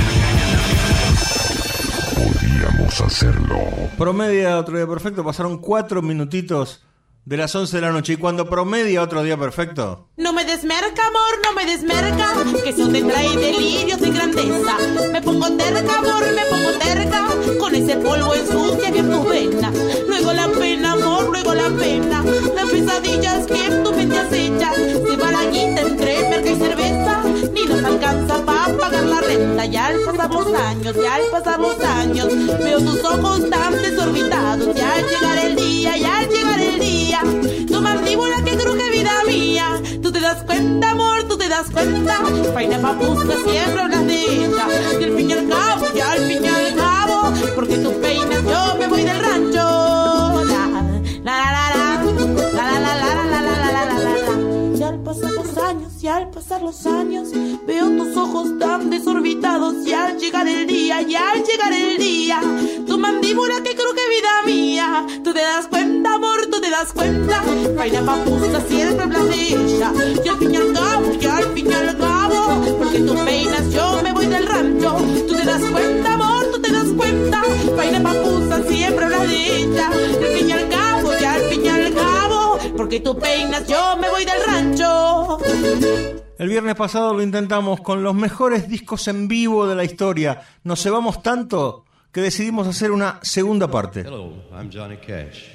podíamos hacerlo. Promedia otro día perfecto. Pasaron cuatro minutitos de las once de la noche. Y cuando promedia otro día perfecto, no me desmerca, amor, no me desmerca, que eso te trae delirios de grandeza. Me pongo terca, amor, me pongo terca, con ese polvo ensucia bien tus venas. Luego la pena, amor, luego la pena, las pesadillas que en tu mente acechan. Se va la guita entre merca y cerveza, ni nos alcanza para pagar la renta. Y al pasar los años, y al pasar los años, veo tus ojos tan desorbitados. Y al llegar el día, y al llegar el día, tu mandíbula que cruje, vida mía. Tú te das cuenta, amor, tú te das cuenta. Faina papusa, siempre hablas de ella. Y al fin y al cabo, y al fin y al cabo, porque tú peinas, yo me voy del rancho. La, la, la, la, la, la, la, la, la, la, la, la, la, la. Y al pasar los años, y al pasar los años, veo tus ojos tan desorbitados. Y al llegar el día, y al llegar el día, tu mandíbula que cruje, vida mía. Tú te das cuenta, amor, tú te das cuenta. Faina papusa, siempre hablas de ella. Y al fin y al cabo, y al fin y al cabo, porque tú peinas, yo me voy del rancho. Tú te das cuenta, amor, tú te das cuenta. Faina papusa, siempre hablas de ella. Y al fin y al cabo, y al fin y al cabo, porque tú peinas, yo me voy del rancho. el viernes pasado lo intentamos con los mejores discos en vivo de la historia. Nos cebamos tanto que decidimos hacer una segunda parte. Hello, I'm Johnny Cash.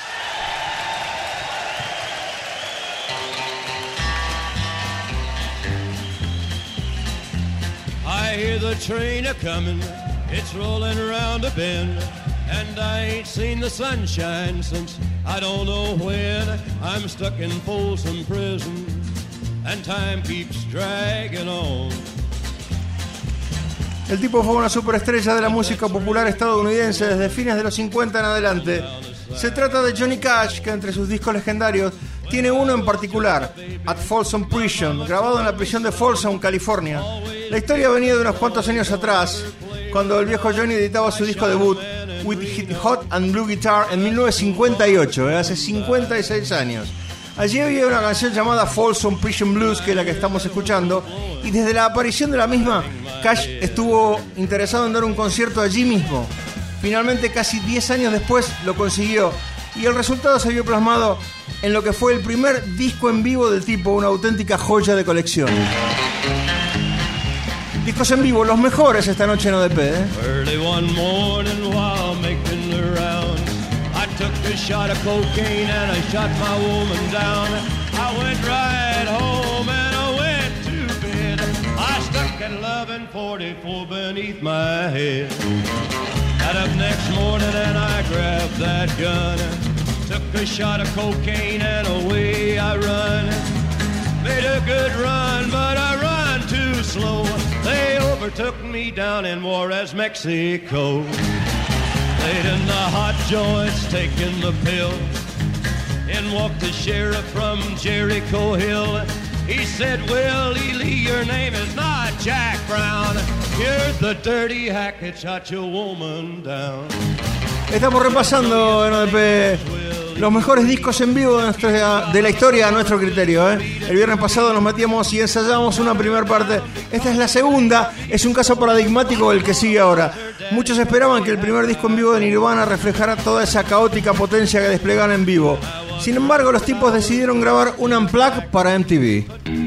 I hear the train a-comin', it's rolling around a bend, and I ain't seen the sunshine since I don't know when. I'm stuck in Folsom Prison, and time keeps dragging on. El tipo fue una superestrella de la música popular estadounidense desde fines de los cincuenta en adelante. Se trata de Johnny Cash, que entre sus discos legendarios tiene uno en particular, At Folsom Prison, grabado en la prisión de Folsom, California. La historia venía de unos cuantos años atrás, cuando el viejo Johnny editaba su disco debut, With Hit Hot and Blue Guitar, en mil novecientos cincuenta y ocho, eh, hace cincuenta y seis años. Allí había una canción llamada Folsom Prison Blues, que es la que estamos escuchando, y desde la aparición de la misma, Cash estuvo interesado en dar un concierto allí mismo. Finalmente, casi diez años después, lo consiguió, y el resultado se vio plasmado en lo que fue el primer disco en vivo del tipo, una auténtica joya de colección. Discos en vivo, los mejores esta noche en O D P, ¿eh? Early one morning while making the rounds, I took a shot of cocaine and I shot my woman down. I went right home and I went to bed. I stuck at eleven forty-four beneath my head. Got up next morning and I grabbed that gun. Took a shot of cocaine and away I run. Made a good run, but I run too slow. They overtook me down in Juarez, Mexico. Laid in the hot joints, taking the pill. In walked the sheriff from Jericho Hill. He said, Willie Lee, your name is not Jack Brown. You're the dirty hack that shot your woman down. Estamos repasando en O D P los mejores discos en vivo de, nuestra, de la historia a nuestro criterio, ¿eh? El viernes pasado nos metíamos y ensayamos una primera parte. Esta es la segunda. Es un caso paradigmático el que sigue ahora. Muchos esperaban que el primer disco en vivo de Nirvana reflejara toda esa caótica potencia que desplegaban en vivo. Sin embargo, los tipos decidieron grabar un unplugged para M T V.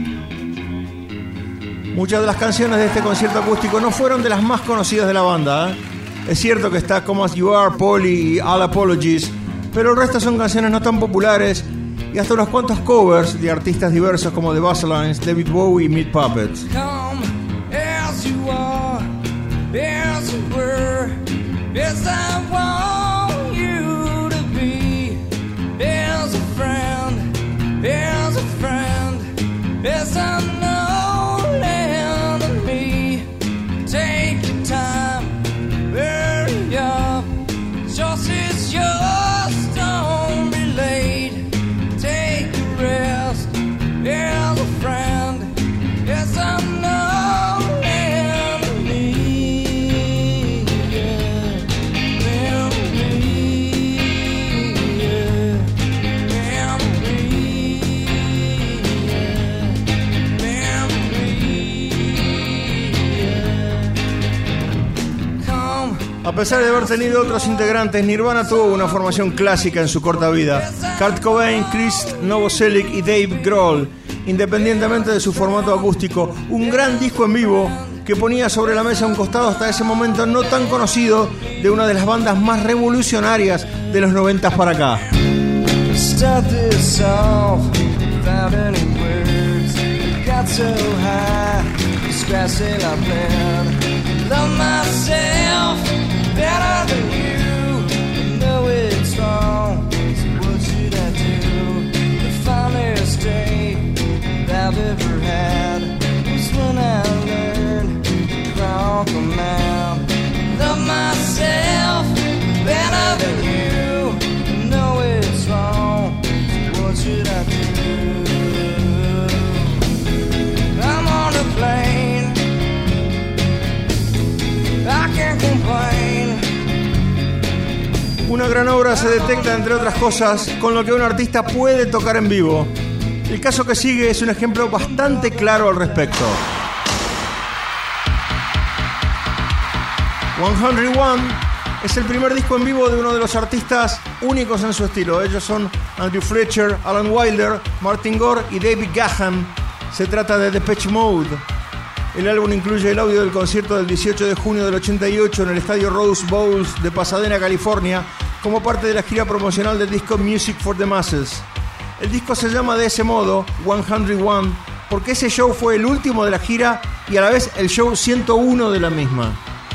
Muchas de las canciones de este concierto acústico no fueron de las más conocidas de la banda, ¿eh? Es cierto que está Come As You Are, Polly y All Apologies, pero el resto son canciones no tan populares y hasta unos cuantos covers de artistas diversos como The Baselines, David Bowie y Meat Puppets. Come as you are, as you were, as I want you to be. pesar de haber tenido otros integrantes, Nirvana tuvo una formación clásica en su corta vida. Kurt Cobain, Chris Novoselic y Dave Grohl, independientemente de su formato acústico, un gran disco en vivo que ponía sobre la mesa un costado hasta ese momento no tan conocido de una de las bandas más revolucionarias de los noventas para acá. Start this off without any words. Got so high, scratching our plan. Love myself better than you. I know it's wrong, so what should I do? The finest day I've ever had was when I learned to crawl the mountain. Love myself better than you. I know it's wrong, so what should I do? I'm on a plane, I can't complain. Una gran obra se detecta, entre otras cosas, con lo que un artista puede tocar en vivo. El caso que sigue es un ejemplo bastante claro al respecto. ciento uno es el primer disco en vivo de uno de los artistas únicos en su estilo. Ellos son Andrew Fletcher, Alan Wilder, Martin Gore y David Gahan. Se trata de Depeche Mode. El álbum incluye el audio del concierto del dieciocho de junio del ochenta y ocho en el estadio Rose Bowl de Pasadena, California, como parte de la gira promocional del disco Music for the Masses. El disco se llama de ese modo ciento uno porque ese show fue el último de la gira y a la vez el show ciento uno de la misma.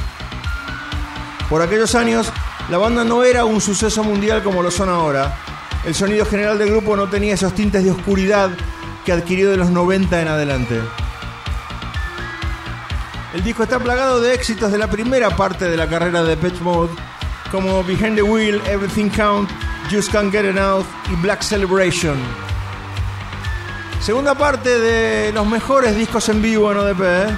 Por aquellos años, la banda no era un suceso mundial como lo son ahora. El sonido general del grupo no tenía esos tintes de oscuridad que adquirió de los noventa en adelante. El disco está plagado de éxitos de la primera parte de la carrera de Depeche Mode, como Behind the Wheel, Everything Count, Just Can't Get Enough y Black Celebration. Segunda parte de los mejores discos en vivo en O D P, ¿eh?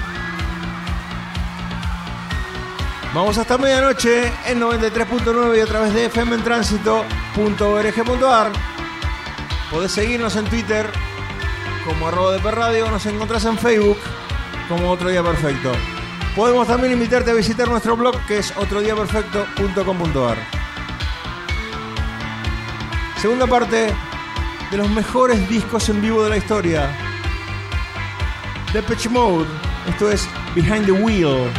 Vamos hasta medianoche en noventa y tres punto nueve y a través de f m en tránsito punto org punto a r. Podés seguirnos en Twitter como arroba D P Radio, nos encontrás en Facebook como Otro Día Perfecto. Podemos también invitarte a visitar nuestro blog que es otro día perfecto punto com punto a r. Segunda parte de los mejores discos en vivo de la historia. Depeche Mode, esto es Behind the Wheel.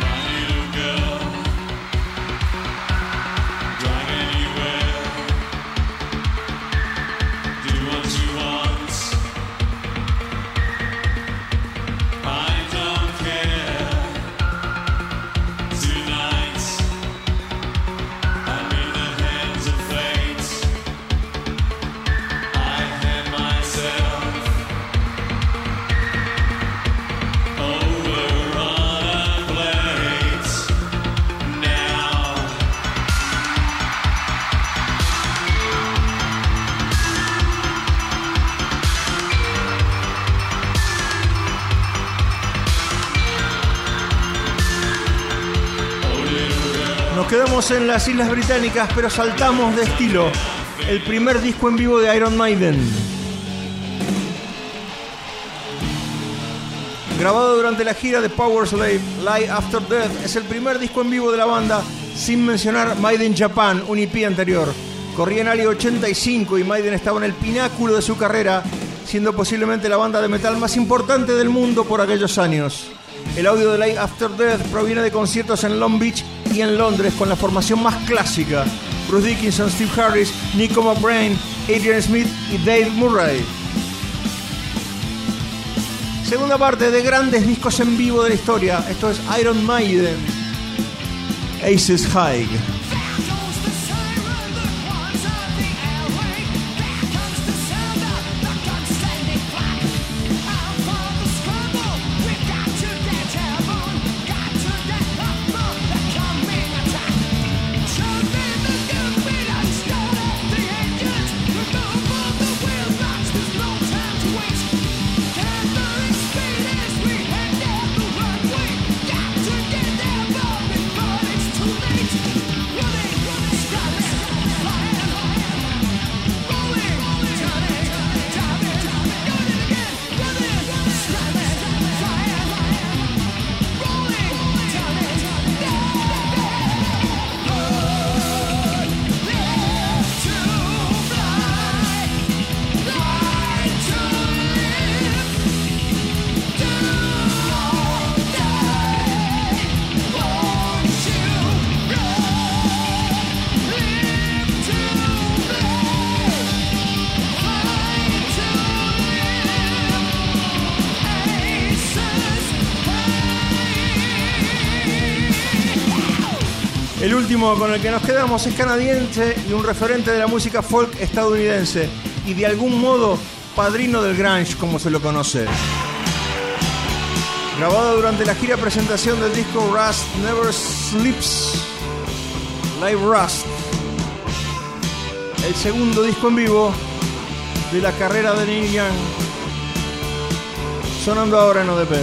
Quedamos en las Islas Británicas, pero saltamos de estilo. El primer disco en vivo de Iron Maiden. Grabado durante la gira de Powerslave, Live After Death es el primer disco en vivo de la banda, sin mencionar Made in Japan, un E P anterior. Corría en el año ochenta y cinco y Maiden estaba en el pináculo de su carrera, siendo posiblemente la banda de metal más importante del mundo por aquellos años. El audio de Live After Death proviene de conciertos en Long Beach y en Londres con la formación más clásica: Bruce Dickinson, Steve Harris, Nico McBrain, Adrian Smith y Dave Murray. Segunda parte de grandes discos en vivo de la historia. Esto es Iron Maiden, Aces High. El último con el que nos quedamos es canadiense y un referente de la música folk estadounidense y de algún modo padrino del grunge, como se lo conoce. Grabado durante la gira presentación del disco Rust Never Sleeps, Live Rust, el segundo disco en vivo de la carrera de Neil Young, sonando ahora en O D P.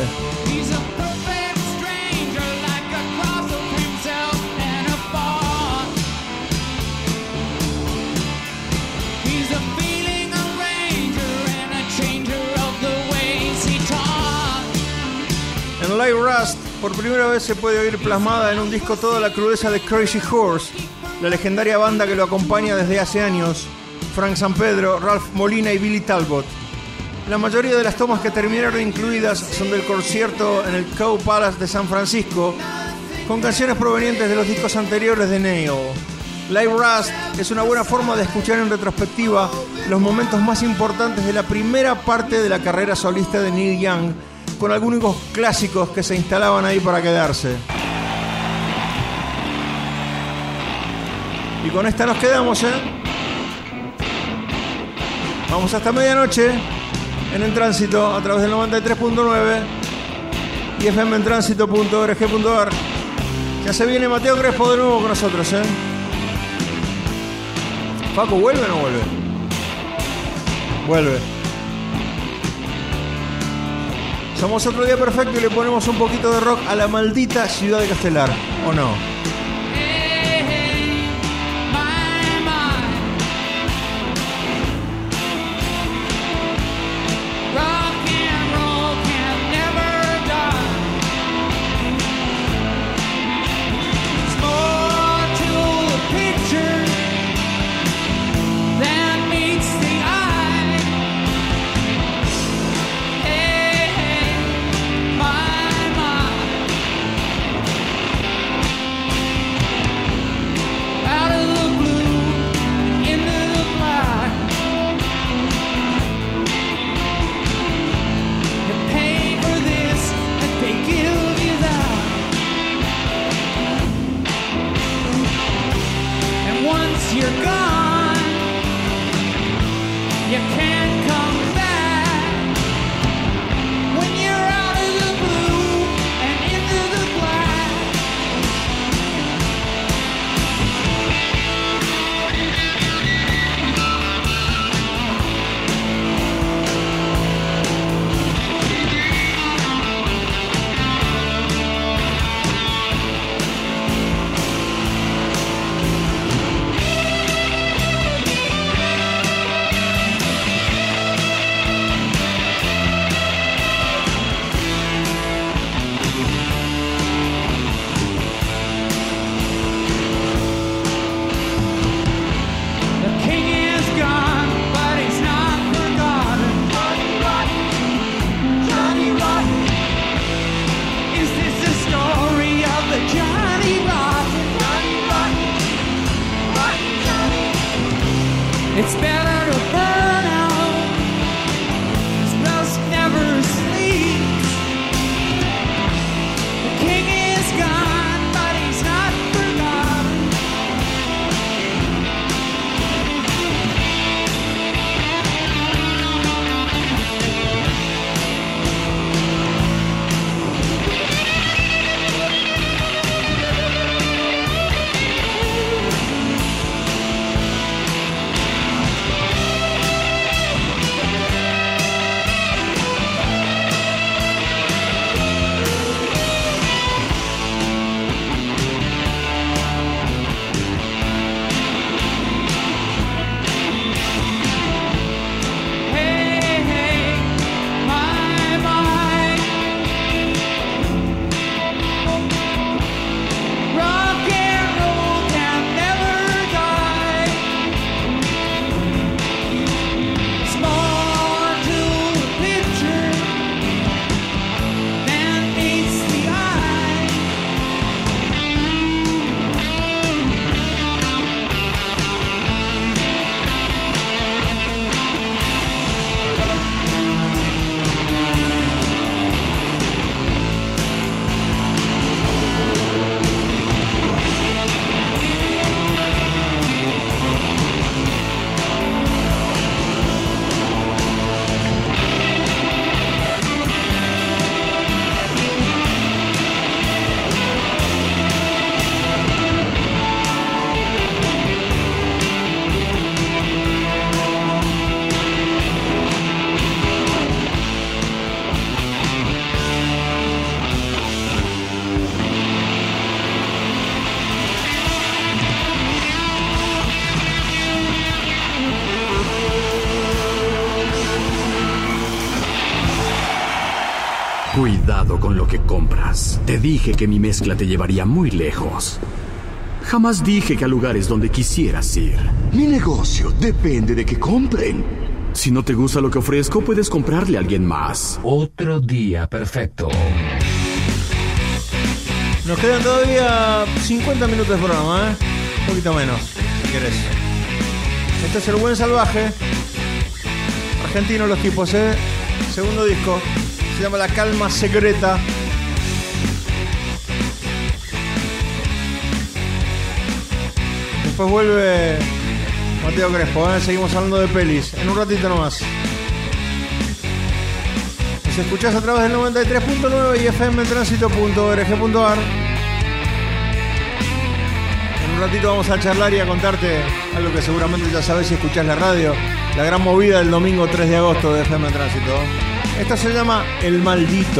En Live Rust, por primera vez se puede oír plasmada en un disco toda la crudeza de Crazy Horse, la legendaria banda que lo acompaña desde hace años, Frank San Pedro, Ralph Molina y Billy Talbot. La mayoría de las tomas que terminaron incluidas son del concierto en el Cow Palace de San Francisco, con canciones provenientes de los discos anteriores de Neil. Live Rust es una buena forma de escuchar en retrospectiva los momentos más importantes de la primera parte de la carrera solista de Neil Young, con algunos clásicos que se instalaban ahí para quedarse. Y con esta nos quedamos, ¿eh? Vamos hasta medianoche en En Tránsito a través del noventa y tres punto nueve y f m en tránsito punto org punto a r. Ya se viene Mateo Crespo de nuevo con nosotros, ¿eh? Paco, ¿vuelve o no vuelve? Vuelve. Somos Otro Día Perfecto y le ponemos un poquito de rock a la maldita ciudad de Castelar, ¿o no? Cuidado con lo que compras. Te dije que mi mezcla te llevaría muy lejos. Jamás dije que a lugares donde quisieras ir. Mi negocio depende de que compren. Si no te gusta lo que ofrezco, puedes comprarle a alguien más. Otro día perfecto. Nos quedan todavía cincuenta minutos de programa, ¿eh? Un poquito menos, si querés. Este es El Buen Salvaje. Argentinos los tipos, ¿eh? Segundo disco. Se llama La Calma Secreta. Después vuelve Mateo Crespo, ¿eh? Seguimos hablando de pelis. En un ratito nomás. Nos escuchás a través del noventa y tres punto nueve y f m tránsito punto org punto a r. En un ratito vamos a charlar y a contarte algo que seguramente ya sabés si escuchás la radio. La gran movida del domingo tres de agosto de F M Tránsito. Esto se llama El Maldito.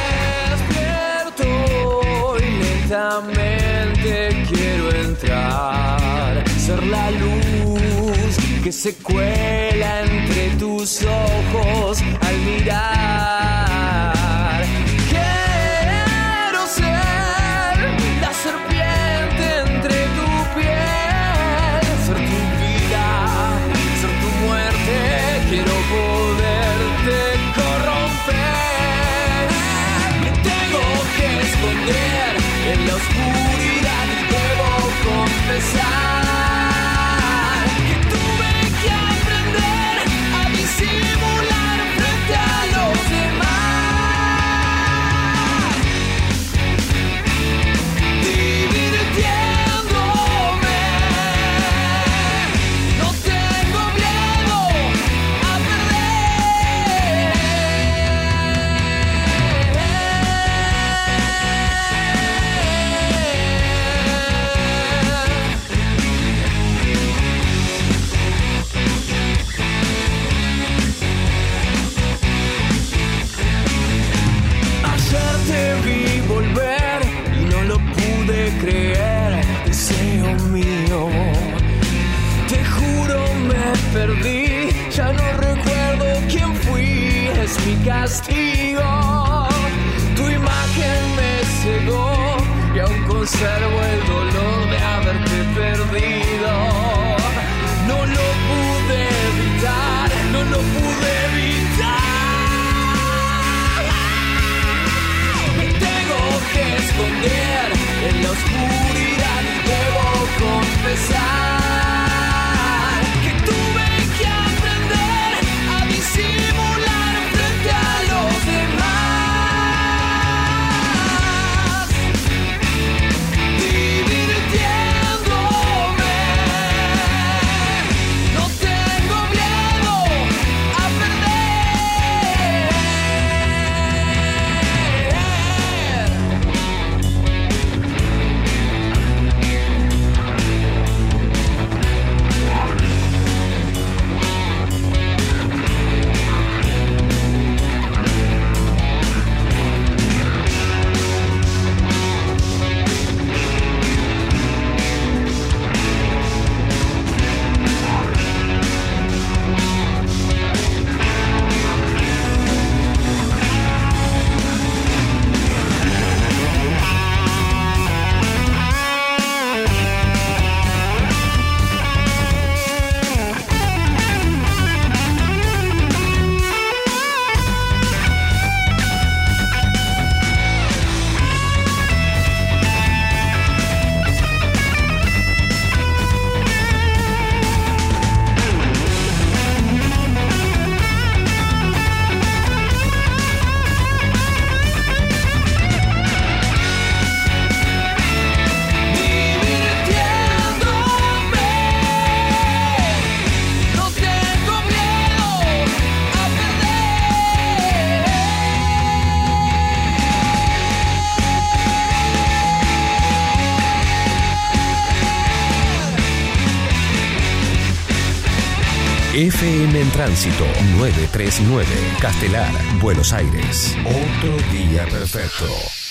Despierto y lentamente quiero entrar, ser la luz que se cuela entre tus ojos al mirar. Quiero ser la serpiente entre tu piel, ser tu vida, ser tu muerte. Quiero poderte corromper. Me tengo que esconder en la oscuridad y debo confesar que tuve que aprender a disimular frente a los demás, divirtiéndome. No tengo miedo a perder. Ayer te vi volver y no lo pude creer, deseo mío. Te juro me perdí, ya no recuerdo quién fui, es mi castigo. Tu imagen me cegó y aún conservo el dolor de haberte perdido. No lo pude evitar, no lo pude evitar. Me tengo que esconder en la oscuridad y debo confesar que tuve que aprender a disimular frente a los demás, divirtiéndome. No tengo miedo a perder. F M en Tránsito novecientos treinta y nueve, Castelar, Buenos Aires. Otro día perfecto.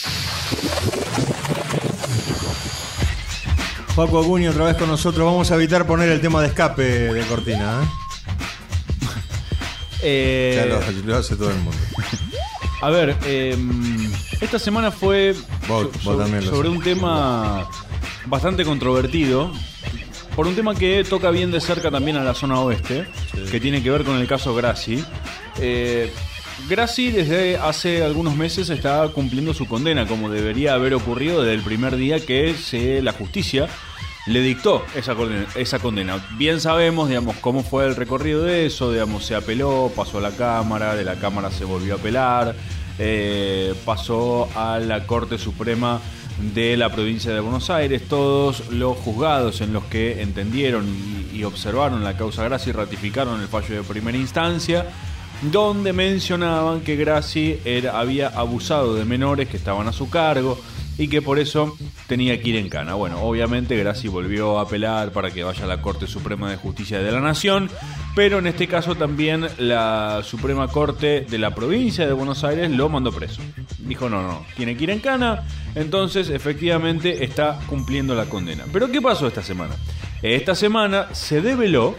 Paco Acuña otra vez con nosotros. Vamos a evitar poner el tema de escape de cortina, ¿eh? Eh, Ya lo, lo hace todo el mundo. A ver, eh, esta semana fue Vos, so- vos también lo sobre sé. un tema bastante controvertido, por un tema que toca bien de cerca también a la zona oeste, que tiene que ver con el caso Grassi. Eh, Grassi desde hace algunos meses está cumpliendo su condena, como debería haber ocurrido desde el primer día que se, la justicia le dictó esa condena, esa condena. Bien sabemos, digamos, cómo fue el recorrido de eso, digamos, se apeló, pasó a la Cámara, de la Cámara se volvió a apelar, eh, pasó a la Corte Suprema de la provincia de Buenos Aires. Todos los juzgados en los que entendieron y, y observaron la causa Grassi ratificaron el fallo de primera instancia, donde mencionaban que Grassi era, había abusado de menores que estaban a su cargo y que por eso tenía que ir en cana. Bueno, obviamente Grassi volvió a apelar para que vaya a la Corte Suprema de Justicia de la Nación, pero en este caso también la Suprema Corte de la provincia de Buenos Aires lo mandó preso. Dijo no, no, tiene que ir en cana, entonces efectivamente está cumpliendo la condena. Pero ¿qué pasó esta semana? Esta semana se develó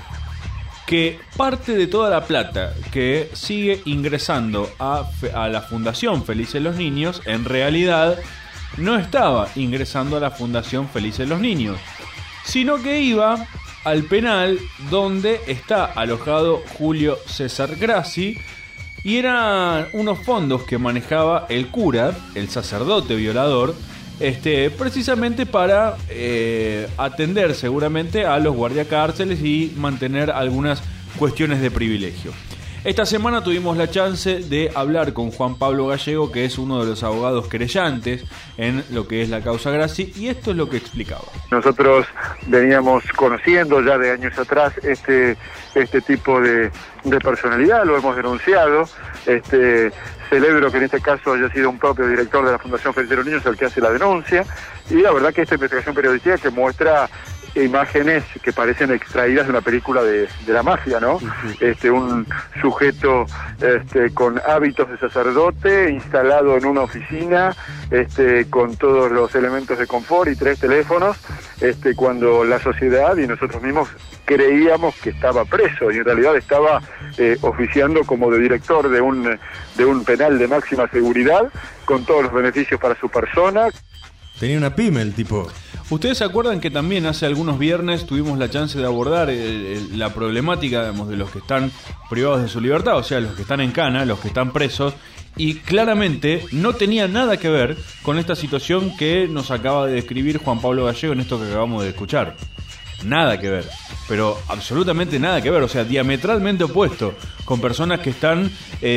que parte de toda la plata que sigue ingresando a, a la Fundación Felices los Niños, en realidad no estaba ingresando a la Fundación Felices los Niños, sino que iba al penal donde está alojado Julio César Grassi, y eran unos fondos que manejaba el cura, el sacerdote violador, Este, precisamente para eh, atender seguramente a los guardiacárceles y mantener algunas cuestiones de privilegio. Esta semana tuvimos la chance de hablar con Juan Pablo Gallego, que es uno de los abogados querellantes en lo que es la causa Grassi, y esto es lo que explicaba. Nosotros veníamos conociendo ya de años atrás este, este tipo de, de personalidad, lo hemos denunciado. Este, celebro que en este caso haya sido un propio director de la Fundación Felices de los Niños el que hace la denuncia, y la verdad que esta investigación periodística que muestra imágenes que parecen extraídas de una película de, de la mafia, ¿no? Este, un sujeto este, con hábitos de sacerdote instalado en una oficina, este, con todos los elementos de confort y tres teléfonos, este, cuando la sociedad y nosotros mismos creíamos que estaba preso y en realidad estaba eh, oficiando como de director de un, de un penal de máxima seguridad, con todos los beneficios para su persona. Tenía una pyme el tipo. ¿Ustedes se acuerdan que también hace algunos viernes tuvimos la chance de abordar el, el, la problemática, digamos, de los que están privados de su libertad, o sea, los que están en cana, los que están presos, y claramente no tenía nada que ver con esta situación que nos acaba de describir Juan Pablo Gallego en esto que acabamos de escuchar? Nada que ver, pero absolutamente nada que ver, o sea, diametralmente opuesto, con personas que están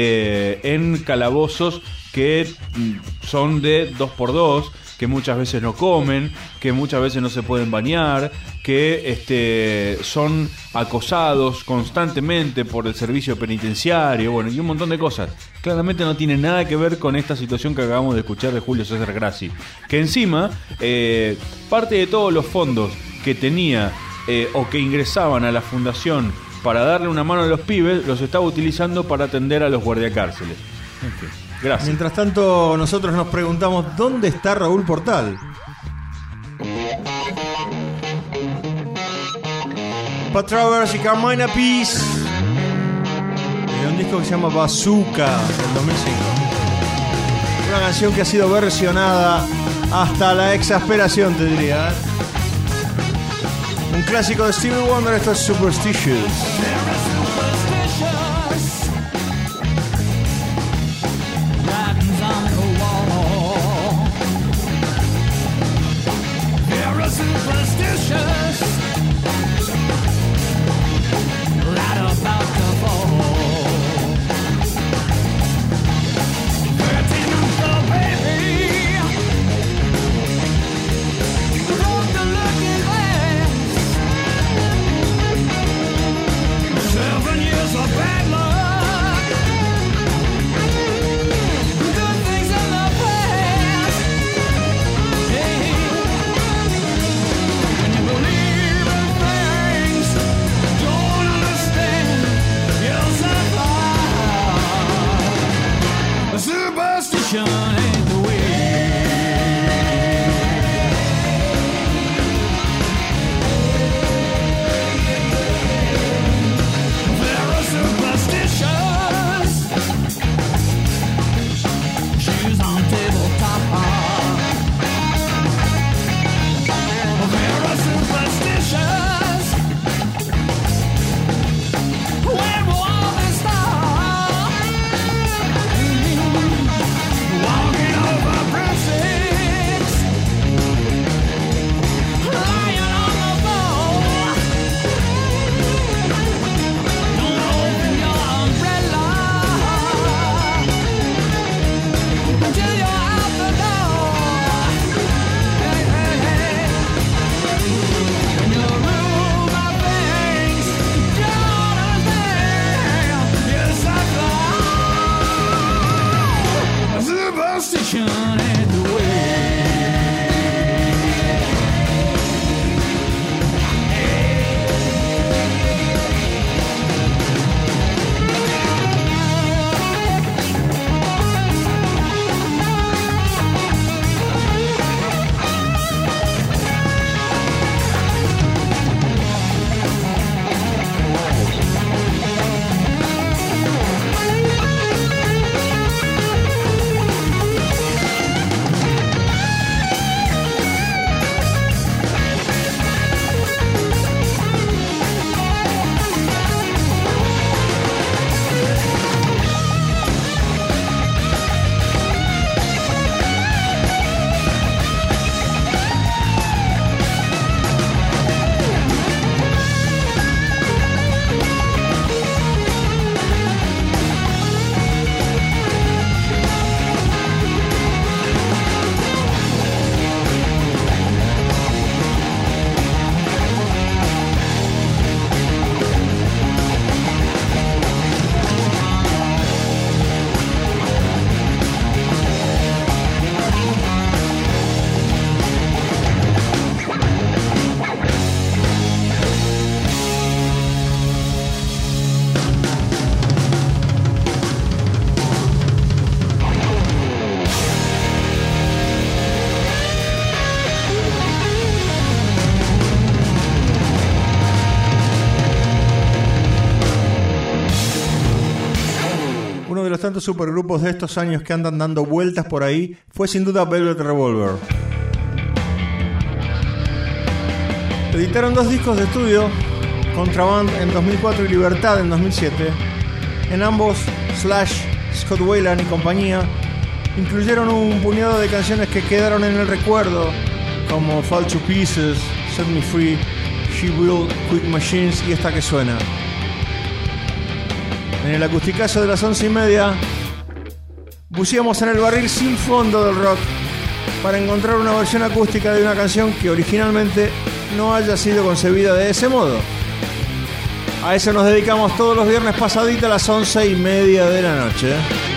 eh, en calabozos que son de dos por dos, que muchas veces no comen, que muchas veces no se pueden bañar, que este, son acosados constantemente por el servicio penitenciario, bueno, y un montón de cosas. Claramente no tiene nada que ver con esta situación que acabamos de escuchar de Julio César Grassi, que encima eh, parte de todos los fondos que tenía eh, o que ingresaban a la fundación para darle una mano a los pibes, los estaba utilizando para atender a los guardiacárceles. Okay. Gracias. Mientras tanto, nosotros nos preguntamos ¿dónde está Raúl Portal? Pat Travers y Carmina Peace, de un disco que se llama Bazooka del dos mil cinco. Una canción que ha sido versionada hasta la exasperación, te diría. Un clásico de Stevie Wonder, esto es Superstitious. Superstitious, right about to fall. Thirteen for baby, broke the looking glass. de los tantos supergrupos de estos años que andan dando vueltas por ahí fue sin duda Velvet Revolver. Editaron dos discos de estudio, Contraband en dos mil cuatro y Libertad en dos mil siete. En ambos, Slash, Scott Weiland y compañía incluyeron un puñado de canciones que quedaron en el recuerdo, como Fall to Pieces, Set Me Free, She Will, Quick Machines y esta que suena. En el acusticazo de las once y media, buceamos en el barril sin fondo del rock para encontrar una versión acústica de una canción que originalmente no haya sido concebida de ese modo. A eso nos dedicamos todos los viernes pasadita a las once y media de la noche.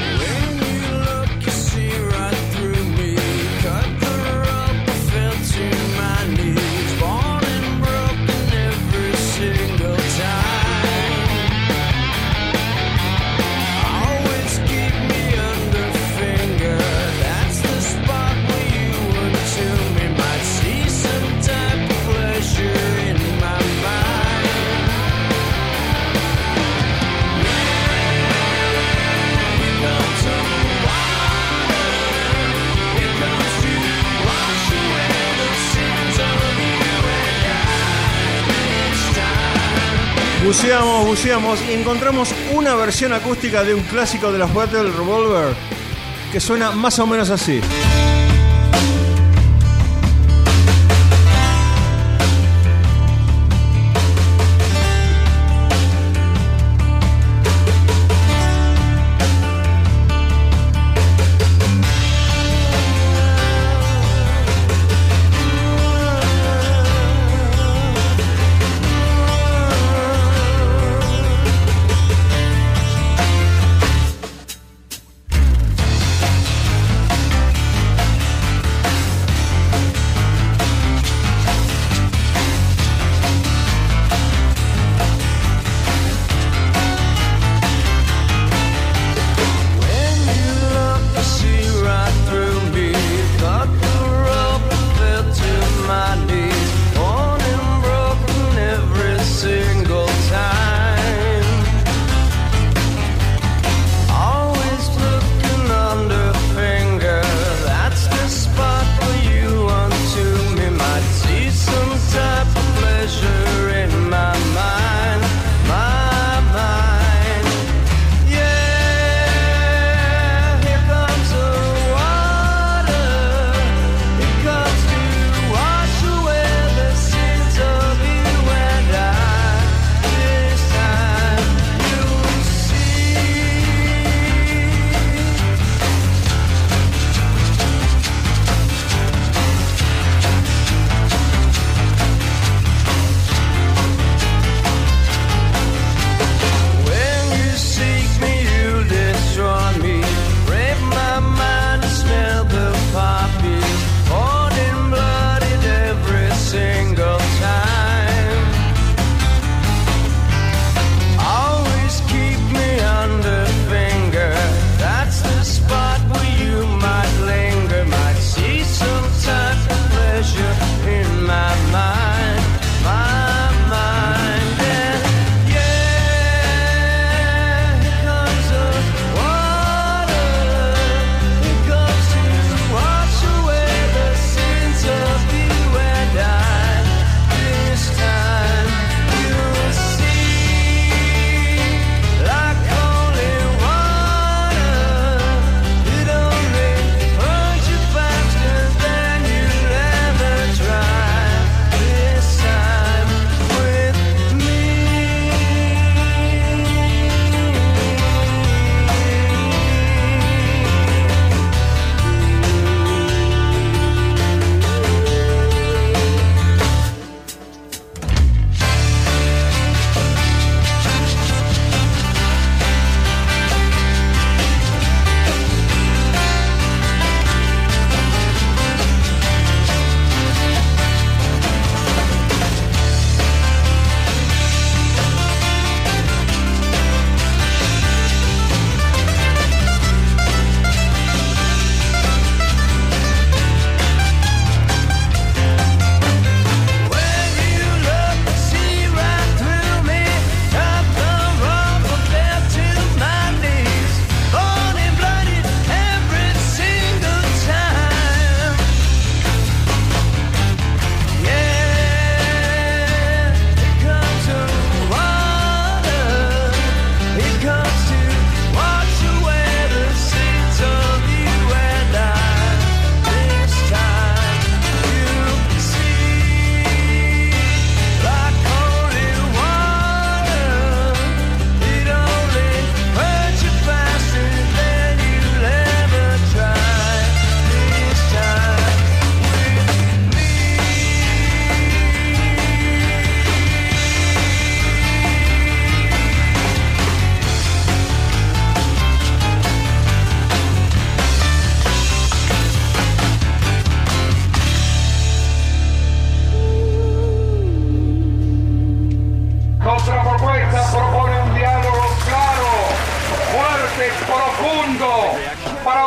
Buceamos, buceamos y encontramos una versión acústica de un clásico de los Velvet Revolver que suena más o menos así.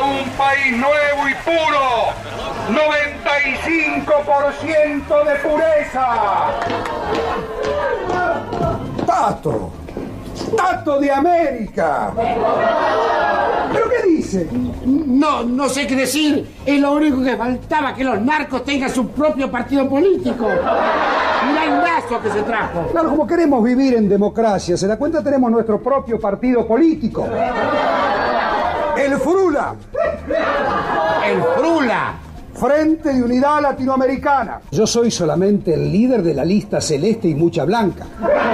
un país nuevo y puro. noventa y cinco por ciento de pureza. Tato. Tato de América. ¿Pero qué dice? No, no sé qué decir. Es lo único que faltaba, que los narcos tengan su propio partido político. Mirá el brazo que se trajo. Claro, como queremos vivir en democracia, ¿se da cuenta? Tenemos nuestro propio partido político. El Frula. El Frula. Frente de Unidad Latinoamericana. Yo soy solamente el líder de la lista celeste y mucha blanca.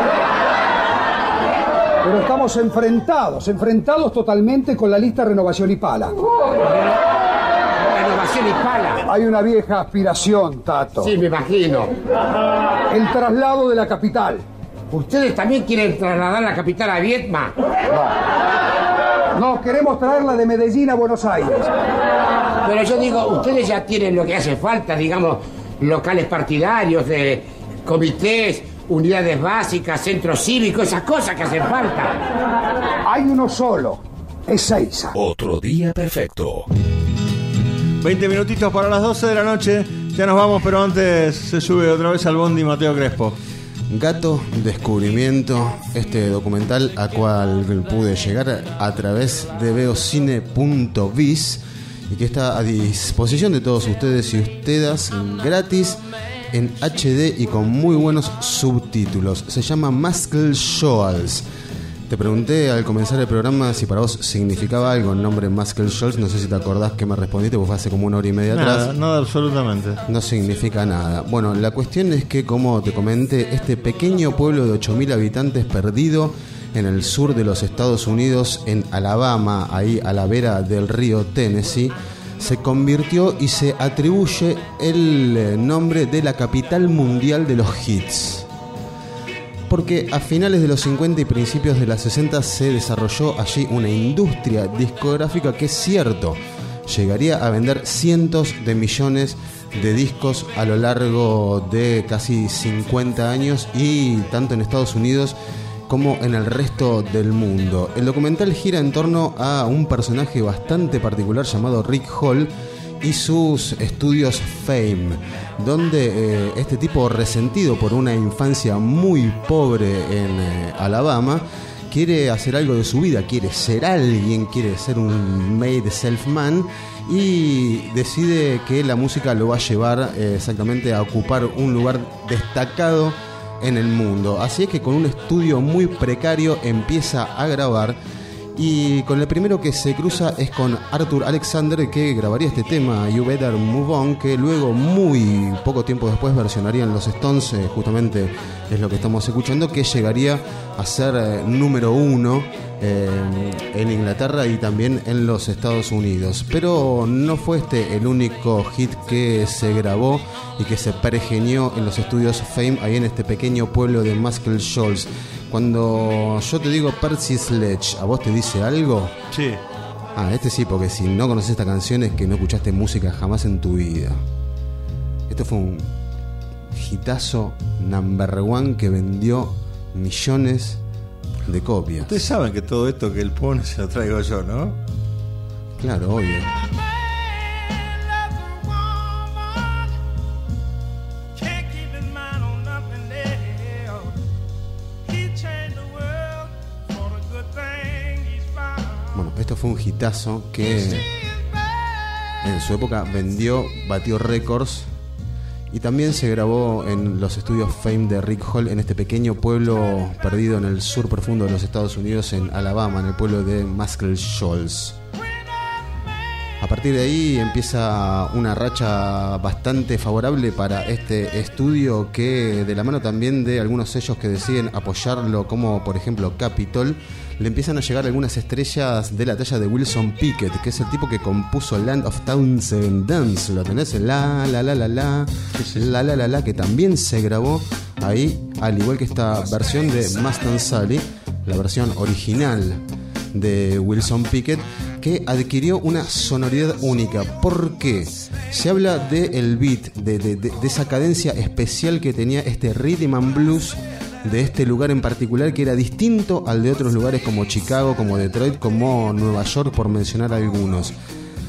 Pero estamos enfrentados, enfrentados totalmente con la lista Renovación y Pala. Renovación y Pala. Hay una vieja aspiración, Tato. Sí, me imagino. El traslado de la capital. ¿Ustedes también quieren trasladar la capital a Vietma? No. No, queremos traerla de Medellín a Buenos Aires. Pero yo digo, ustedes ya tienen lo que hace falta, digamos, locales partidarios, de comités, unidades básicas, centros cívicos, esas cosas que hacen falta. Hay uno solo, es Seiza. Otro día perfecto. veinte minutitos para las doce de la noche. Ya nos vamos, pero antes se sube otra vez al bondi Mateo Crespo. Gato Descubrimiento, este documental a cual pude llegar a través de veocine punto biz y que está a disposición de todos ustedes y ustedes gratis en H D y con muy buenos subtítulos. Se llama Muscle Shoals. Te pregunté al comenzar el programa si para vos significaba algo el nombre Muscle Shoals. No sé si te acordás que me respondiste, porque fue hace como una hora y media nada, atrás. Nada, absolutamente. No significa nada. Bueno, la cuestión es que, como te comenté, este pequeño pueblo de ocho mil habitantes perdido en el sur de los Estados Unidos, en Alabama, ahí a la vera del río Tennessee, se convirtió y se atribuye el nombre de la capital mundial de los hits. Porque a finales de los cincuenta y principios de los sesenta se desarrolló allí una industria discográfica que, es cierto, llegaría a vender cientos de millones de discos a lo largo de casi cincuenta años, y tanto en Estados Unidos como en el resto del mundo. El documental gira en torno a un personaje bastante particular llamado Rick Hall y sus estudios Fame, donde eh, este tipo, resentido por una infancia muy pobre en eh, Alabama, quiere hacer algo de su vida, quiere ser alguien, quiere ser un made self man, y decide que la música lo va a llevar eh, exactamente a ocupar un lugar destacado en el mundo. Así es que con un estudio muy precario empieza a grabar, y con el primero que se cruza es con Arthur Alexander, que grabaría este tema You Better Move On, que luego, muy poco tiempo después, versionarían los Stones. eh, justamente es lo que estamos escuchando, que llegaría a ser eh, número uno eh, en Inglaterra y también en los Estados Unidos. Pero no fue este el único hit que se grabó y que se pergeñó en los estudios Fame, ahí en este pequeño pueblo de Muscle Shoals. Cuando yo te digo Percy Sledge, ¿a vos te dice algo? Sí. Ah, este sí, porque si no conoces esta canción es que no escuchaste música jamás en tu vida. Esto fue un hitazo number one que vendió millones de copias. Ustedes saben que todo esto que él pone se lo traigo yo, ¿no? Claro, obvio. Bueno, esto fue un hitazo que en su época vendió, batió récords, y también se grabó en los estudios Fame de Rick Hall, en este pequeño pueblo perdido en el sur profundo de los Estados Unidos, en Alabama, en el pueblo de Muscle Shoals. A partir de ahí empieza una racha bastante favorable para este estudio, que, de la mano también de algunos sellos que deciden apoyarlo, como por ejemplo Capitol, le empiezan a llegar algunas estrellas de la talla de Wilson Pickett, que es el tipo que compuso Land of Townsend Dance. ¿Lo tenés? La la la la la la la la la, que también se grabó ahí, al igual que esta versión de Mustang Sally, la versión original de Wilson Pickett, que adquirió una sonoridad única. ¿Por qué? Se habla del beat, de, de, de, de esa cadencia especial que tenía este rhythm and blues de este lugar en particular, que era distinto al de otros lugares como Chicago, como Detroit, como Nueva York, por mencionar algunos.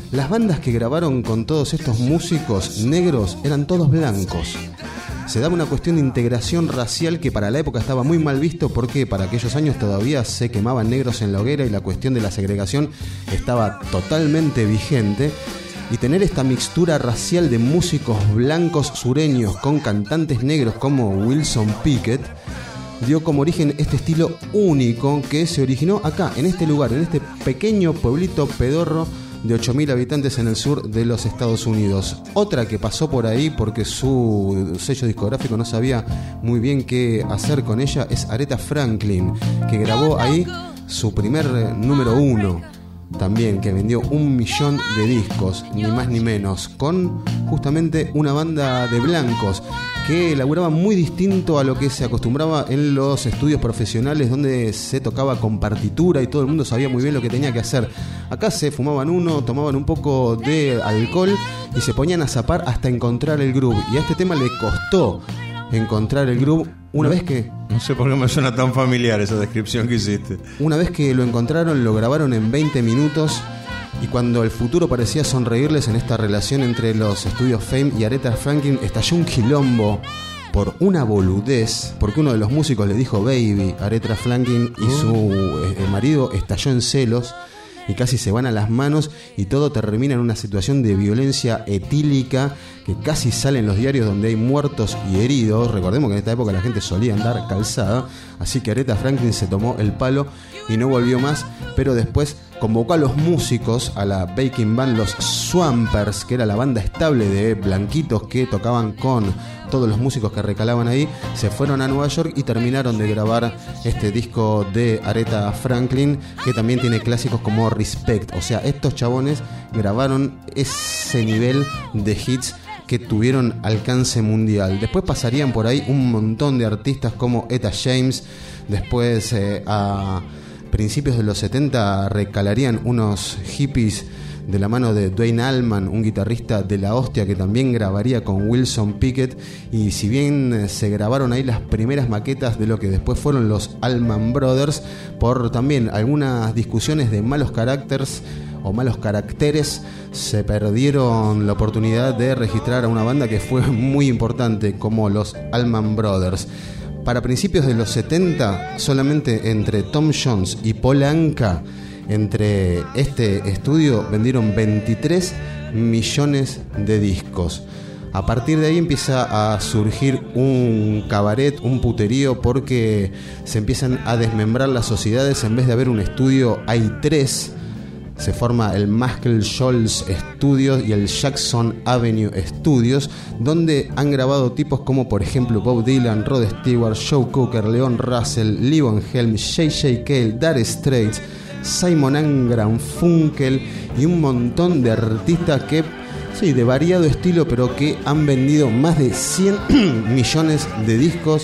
las bandas que grabaron con todos estos músicos negros eran todos blancos. Se daba una cuestión de integración racial que para la época estaba muy mal visto, porque para aquellos años todavía se quemaban negros en la hoguera y la cuestión de la segregación estaba totalmente vigente. Y tener esta mixtura racial de músicos blancos sureños con cantantes negros como Wilson Pickett dio como origen este estilo único que se originó acá, en este lugar, en este pequeño pueblito pedorro de ocho mil habitantes en el sur de los Estados Unidos. Otra que pasó por ahí porque su sello discográfico no sabía muy bien qué hacer con ella es Aretha Franklin, que grabó ahí su primer número uno, también, que vendió un millón de discos, ni más ni menos, con justamente una banda de blancos que elaboraba muy distinto a lo que se acostumbraba en los estudios profesionales, donde se tocaba con partitura y todo el mundo sabía muy bien lo que tenía que hacer. Acá se fumaban uno, tomaban un poco de alcohol y se ponían a zapar hasta encontrar el groove. Y a este tema le costó encontrar el groove. Una no, vez que... No sé por qué me suena tan familiar esa descripción que hiciste. Una vez que lo encontraron, lo grabaron en veinte minutos. Y cuando el futuro parecía sonreírles en esta relación entre los estudios Fame y Aretha Franklin, estalló un quilombo por una boludez, porque uno de los músicos le dijo baby a Aretha Franklin y su eh, marido estalló en celos y casi se van a las manos, y todo termina en una situación de violencia etílica que casi sale en los diarios, donde hay muertos y heridos. Recordemos que en esta época la gente solía andar calzada, así que Aretha Franklin se tomó el palo y no volvió más, pero después convocó a los músicos, a la backing band, los Swampers, que era la banda estable de blanquitos que tocaban con todos los músicos que recalaban ahí. Se fueron a Nueva York y terminaron de grabar este disco de Aretha Franklin, que también tiene clásicos como Respect. O sea, estos chabones grabaron ese nivel de hits que tuvieron alcance mundial. Después pasarían por ahí un montón de artistas como Etta James. Después eh, a principios de los setenta recalarían unos hippies de la mano de Duane Allman, un guitarrista de la hostia que también grabaría con Wilson Pickett. Y si bien se grabaron ahí las primeras maquetas de lo que después fueron los Allman Brothers, por también algunas discusiones de malos caracteres o malos caracteres, se perdieron la oportunidad de registrar a una banda que fue muy importante como los Allman Brothers. Para principios de los setenta, solamente entre Tom Jones y Paul Anka, entre este estudio, vendieron veintitrés millones de discos. A partir de ahí empieza a surgir un cabaret, un puterío, porque se empiezan a desmembrar las sociedades. En vez de haber un estudio, hay tres. Se forma el Muscle Shoals Studios y el Jackson Avenue Studios, donde han grabado tipos como por ejemplo Bob Dylan, Rod Stewart, Joe Cocker, Leon Russell, Levon Helm, J J Cale, Dire Straits, Simon and Garfunkel y un montón de artistas que, sí, de variado estilo, pero que han vendido más de cien millones de discos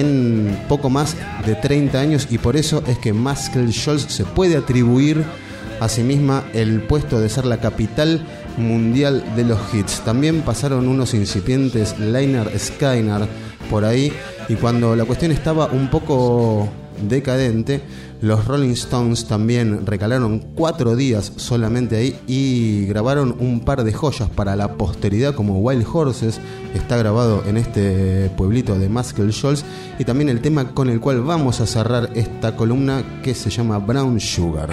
en poco más de treinta años, y por eso es que Muscle Shoals se puede atribuir a sí misma el puesto de ser la capital mundial de los hits. También pasaron unos incipientes Lynyrd Skynyrd por ahí, y cuando la cuestión estaba un poco decadente, los Rolling Stones también recalaron cuatro días solamente ahí y grabaron un par de joyas para la posteridad, como Wild Horses, está grabado en este pueblito de Muscle Shoals, y también el tema con el cual vamos a cerrar esta columna, que se llama Brown Sugar.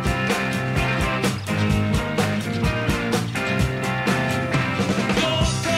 Go, go!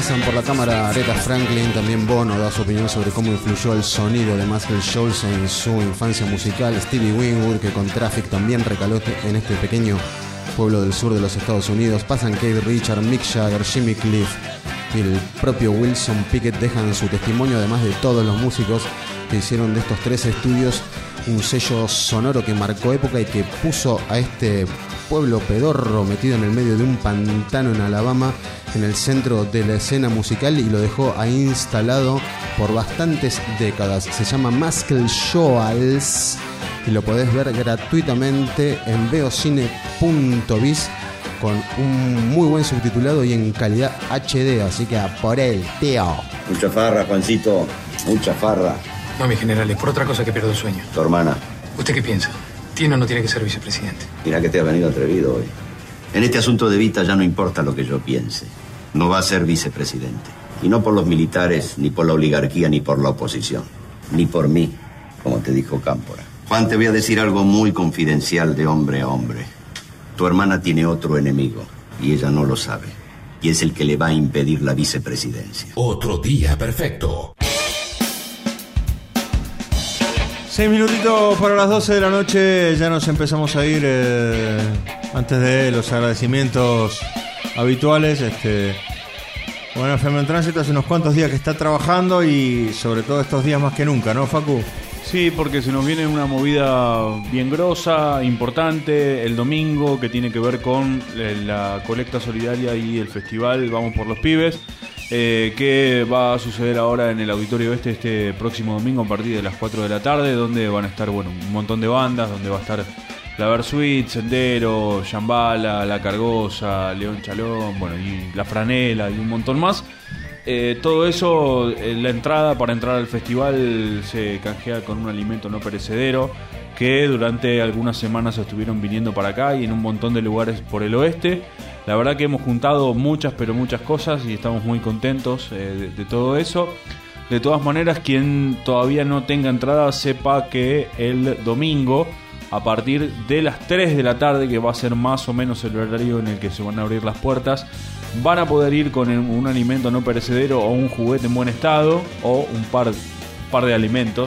pasan por la cámara Aretha Franklin, también Bono da su opinión sobre cómo influyó el sonido de Muscle Shoals en su infancia musical, Stevie Winwood, que con Traffic también recaló en este pequeño pueblo del sur de los Estados Unidos. Pasan Keith Richards, Mick Jagger, Jimmy Cliff y el propio Wilson Pickett dejan su testimonio, además de todos los músicos que hicieron de estos tres estudios un sello sonoro que marcó época y que puso a este pueblo pedorro metido en el medio de un pantano en Alabama en el centro de la escena musical y lo dejó ahí instalado por bastantes décadas. Se llama Muscle Shoals y lo podés ver gratuitamente en veocine punto biz con un muy buen subtitulado y en calidad H D, así que a por él, tío. Mucha farra, Juancito, mucha farra. No, mi general, es por otra cosa que pierdo el sueño. Tu hermana. ¿Usted qué piensa? ¿Tiene o no tiene que ser vicepresidente? Mira que te ha venido atrevido hoy. En este asunto de Vita ya no importa lo que yo piense. No va a ser vicepresidente. Y no por los militares, ni por la oligarquía, ni por la oposición. Ni por mí, como te dijo Cámpora. Juan, te voy a decir algo muy confidencial de hombre a hombre. Tu hermana tiene otro enemigo, y ella no lo sabe. Y es el que le va a impedir la vicepresidencia. Otro día perfecto. Seis minutitos para las doce de la noche, ya nos empezamos a ir eh, antes de los agradecimientos habituales. Este, bueno, F M en Tránsito hace unos cuantos días que está trabajando y sobre todo estos días más que nunca, ¿no, Facu? Sí, porque se nos viene una movida bien grosa, importante, el domingo, que tiene que ver con la colecta solidaria y el festival Vamos por los Pibes, eh, que va a suceder ahora en el Auditorio Este este próximo domingo a partir de las cuatro de la tarde, donde van a estar bueno un montón de bandas, donde va a estar La Versuit, Sendero, Shambhala, La Cargosa, León Chalón, bueno, y La Franela y un montón más. Eh, todo eso, eh, la entrada para entrar al festival se canjea con un alimento no perecedero que durante algunas semanas estuvieron viniendo para acá y en un montón de lugares por el oeste. La verdad que hemos juntado muchas pero muchas cosas y estamos muy contentos eh, de, de todo eso. De todas maneras, quien todavía no tenga entrada sepa que el domingo a partir de las tres de la tarde, que va a ser más o menos el horario en el que se van a abrir las puertas, van a poder ir con un alimento no perecedero o un juguete en buen estado o un par, par de alimentos,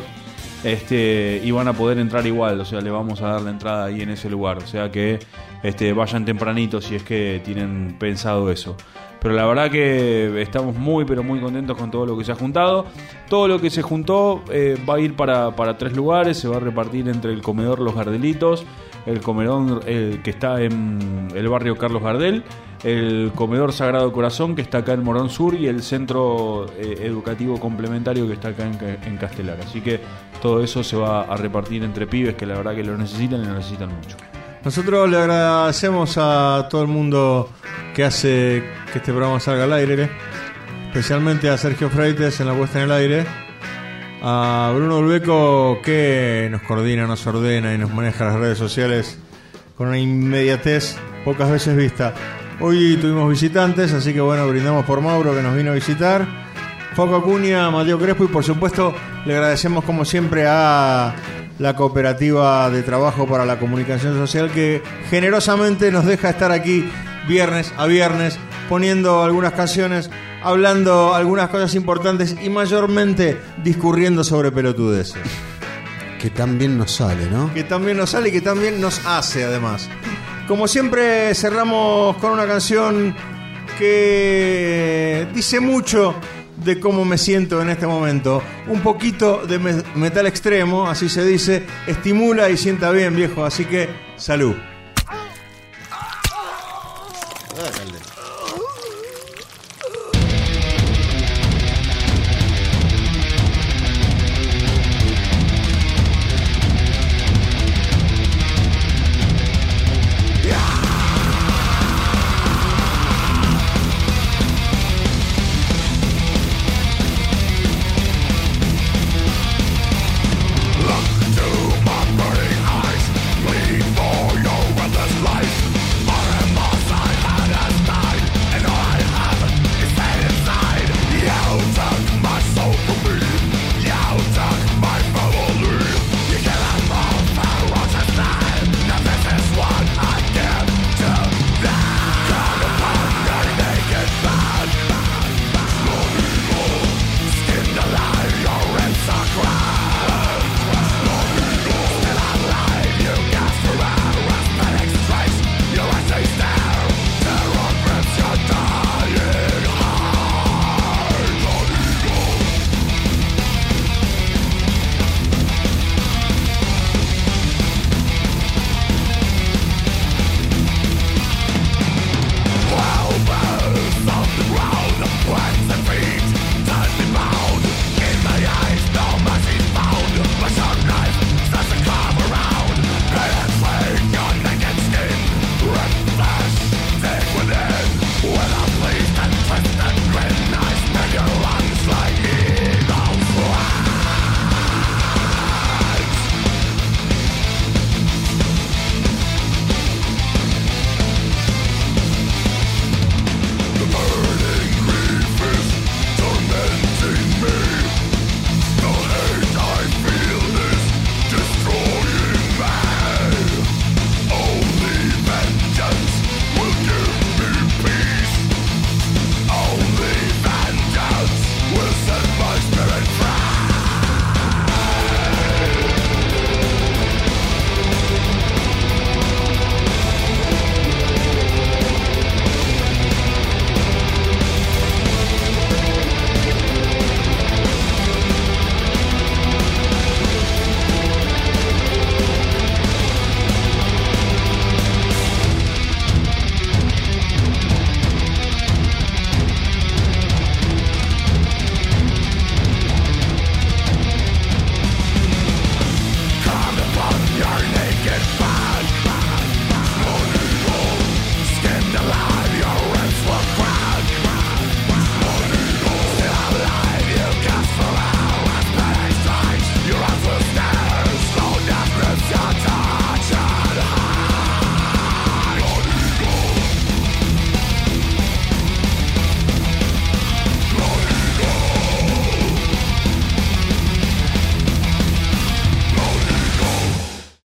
este, y van a poder entrar igual. O sea, le vamos a dar la entrada ahí en ese lugar. O sea que este, vayan tempranito si es que tienen pensado eso. Pero la verdad que estamos muy pero muy contentos con todo lo que se ha juntado. Todo lo que se juntó eh, va a ir para, para tres lugares. Se va a repartir entre el comedor Los Gardelitos, el comedor eh, que está en el barrio Carlos Gardel, el comedor Sagrado Corazón que está acá en Morón Sur y el centro eh, educativo complementario que está acá en, en Castelar. Así que todo eso se va a repartir entre pibes que la verdad que lo necesitan y lo necesitan mucho. Nosotros le agradecemos a todo el mundo que hace que este programa salga al aire, especialmente a Sergio Freites en la puesta en el aire, a Bruno Ulbeco que nos coordina, nos ordena y nos maneja las redes sociales con una inmediatez pocas veces vista. Hoy tuvimos visitantes, así que bueno, brindamos por Mauro que nos vino a visitar, Facu Acuña, Mateo Crespo y por supuesto le agradecemos como siempre a la Cooperativa de Trabajo para la Comunicación Social que generosamente nos deja estar aquí viernes a viernes poniendo algunas canciones, hablando algunas cosas importantes y mayormente discurriendo sobre pelotudeces. Que también nos sale, ¿no? Que también nos sale y que también nos hace además. Como siempre cerramos con una canción que dice mucho de cómo me siento en este momento. Un poquito de me- metal extremo, así se dice, estimula y sienta bien, viejo, así que salud.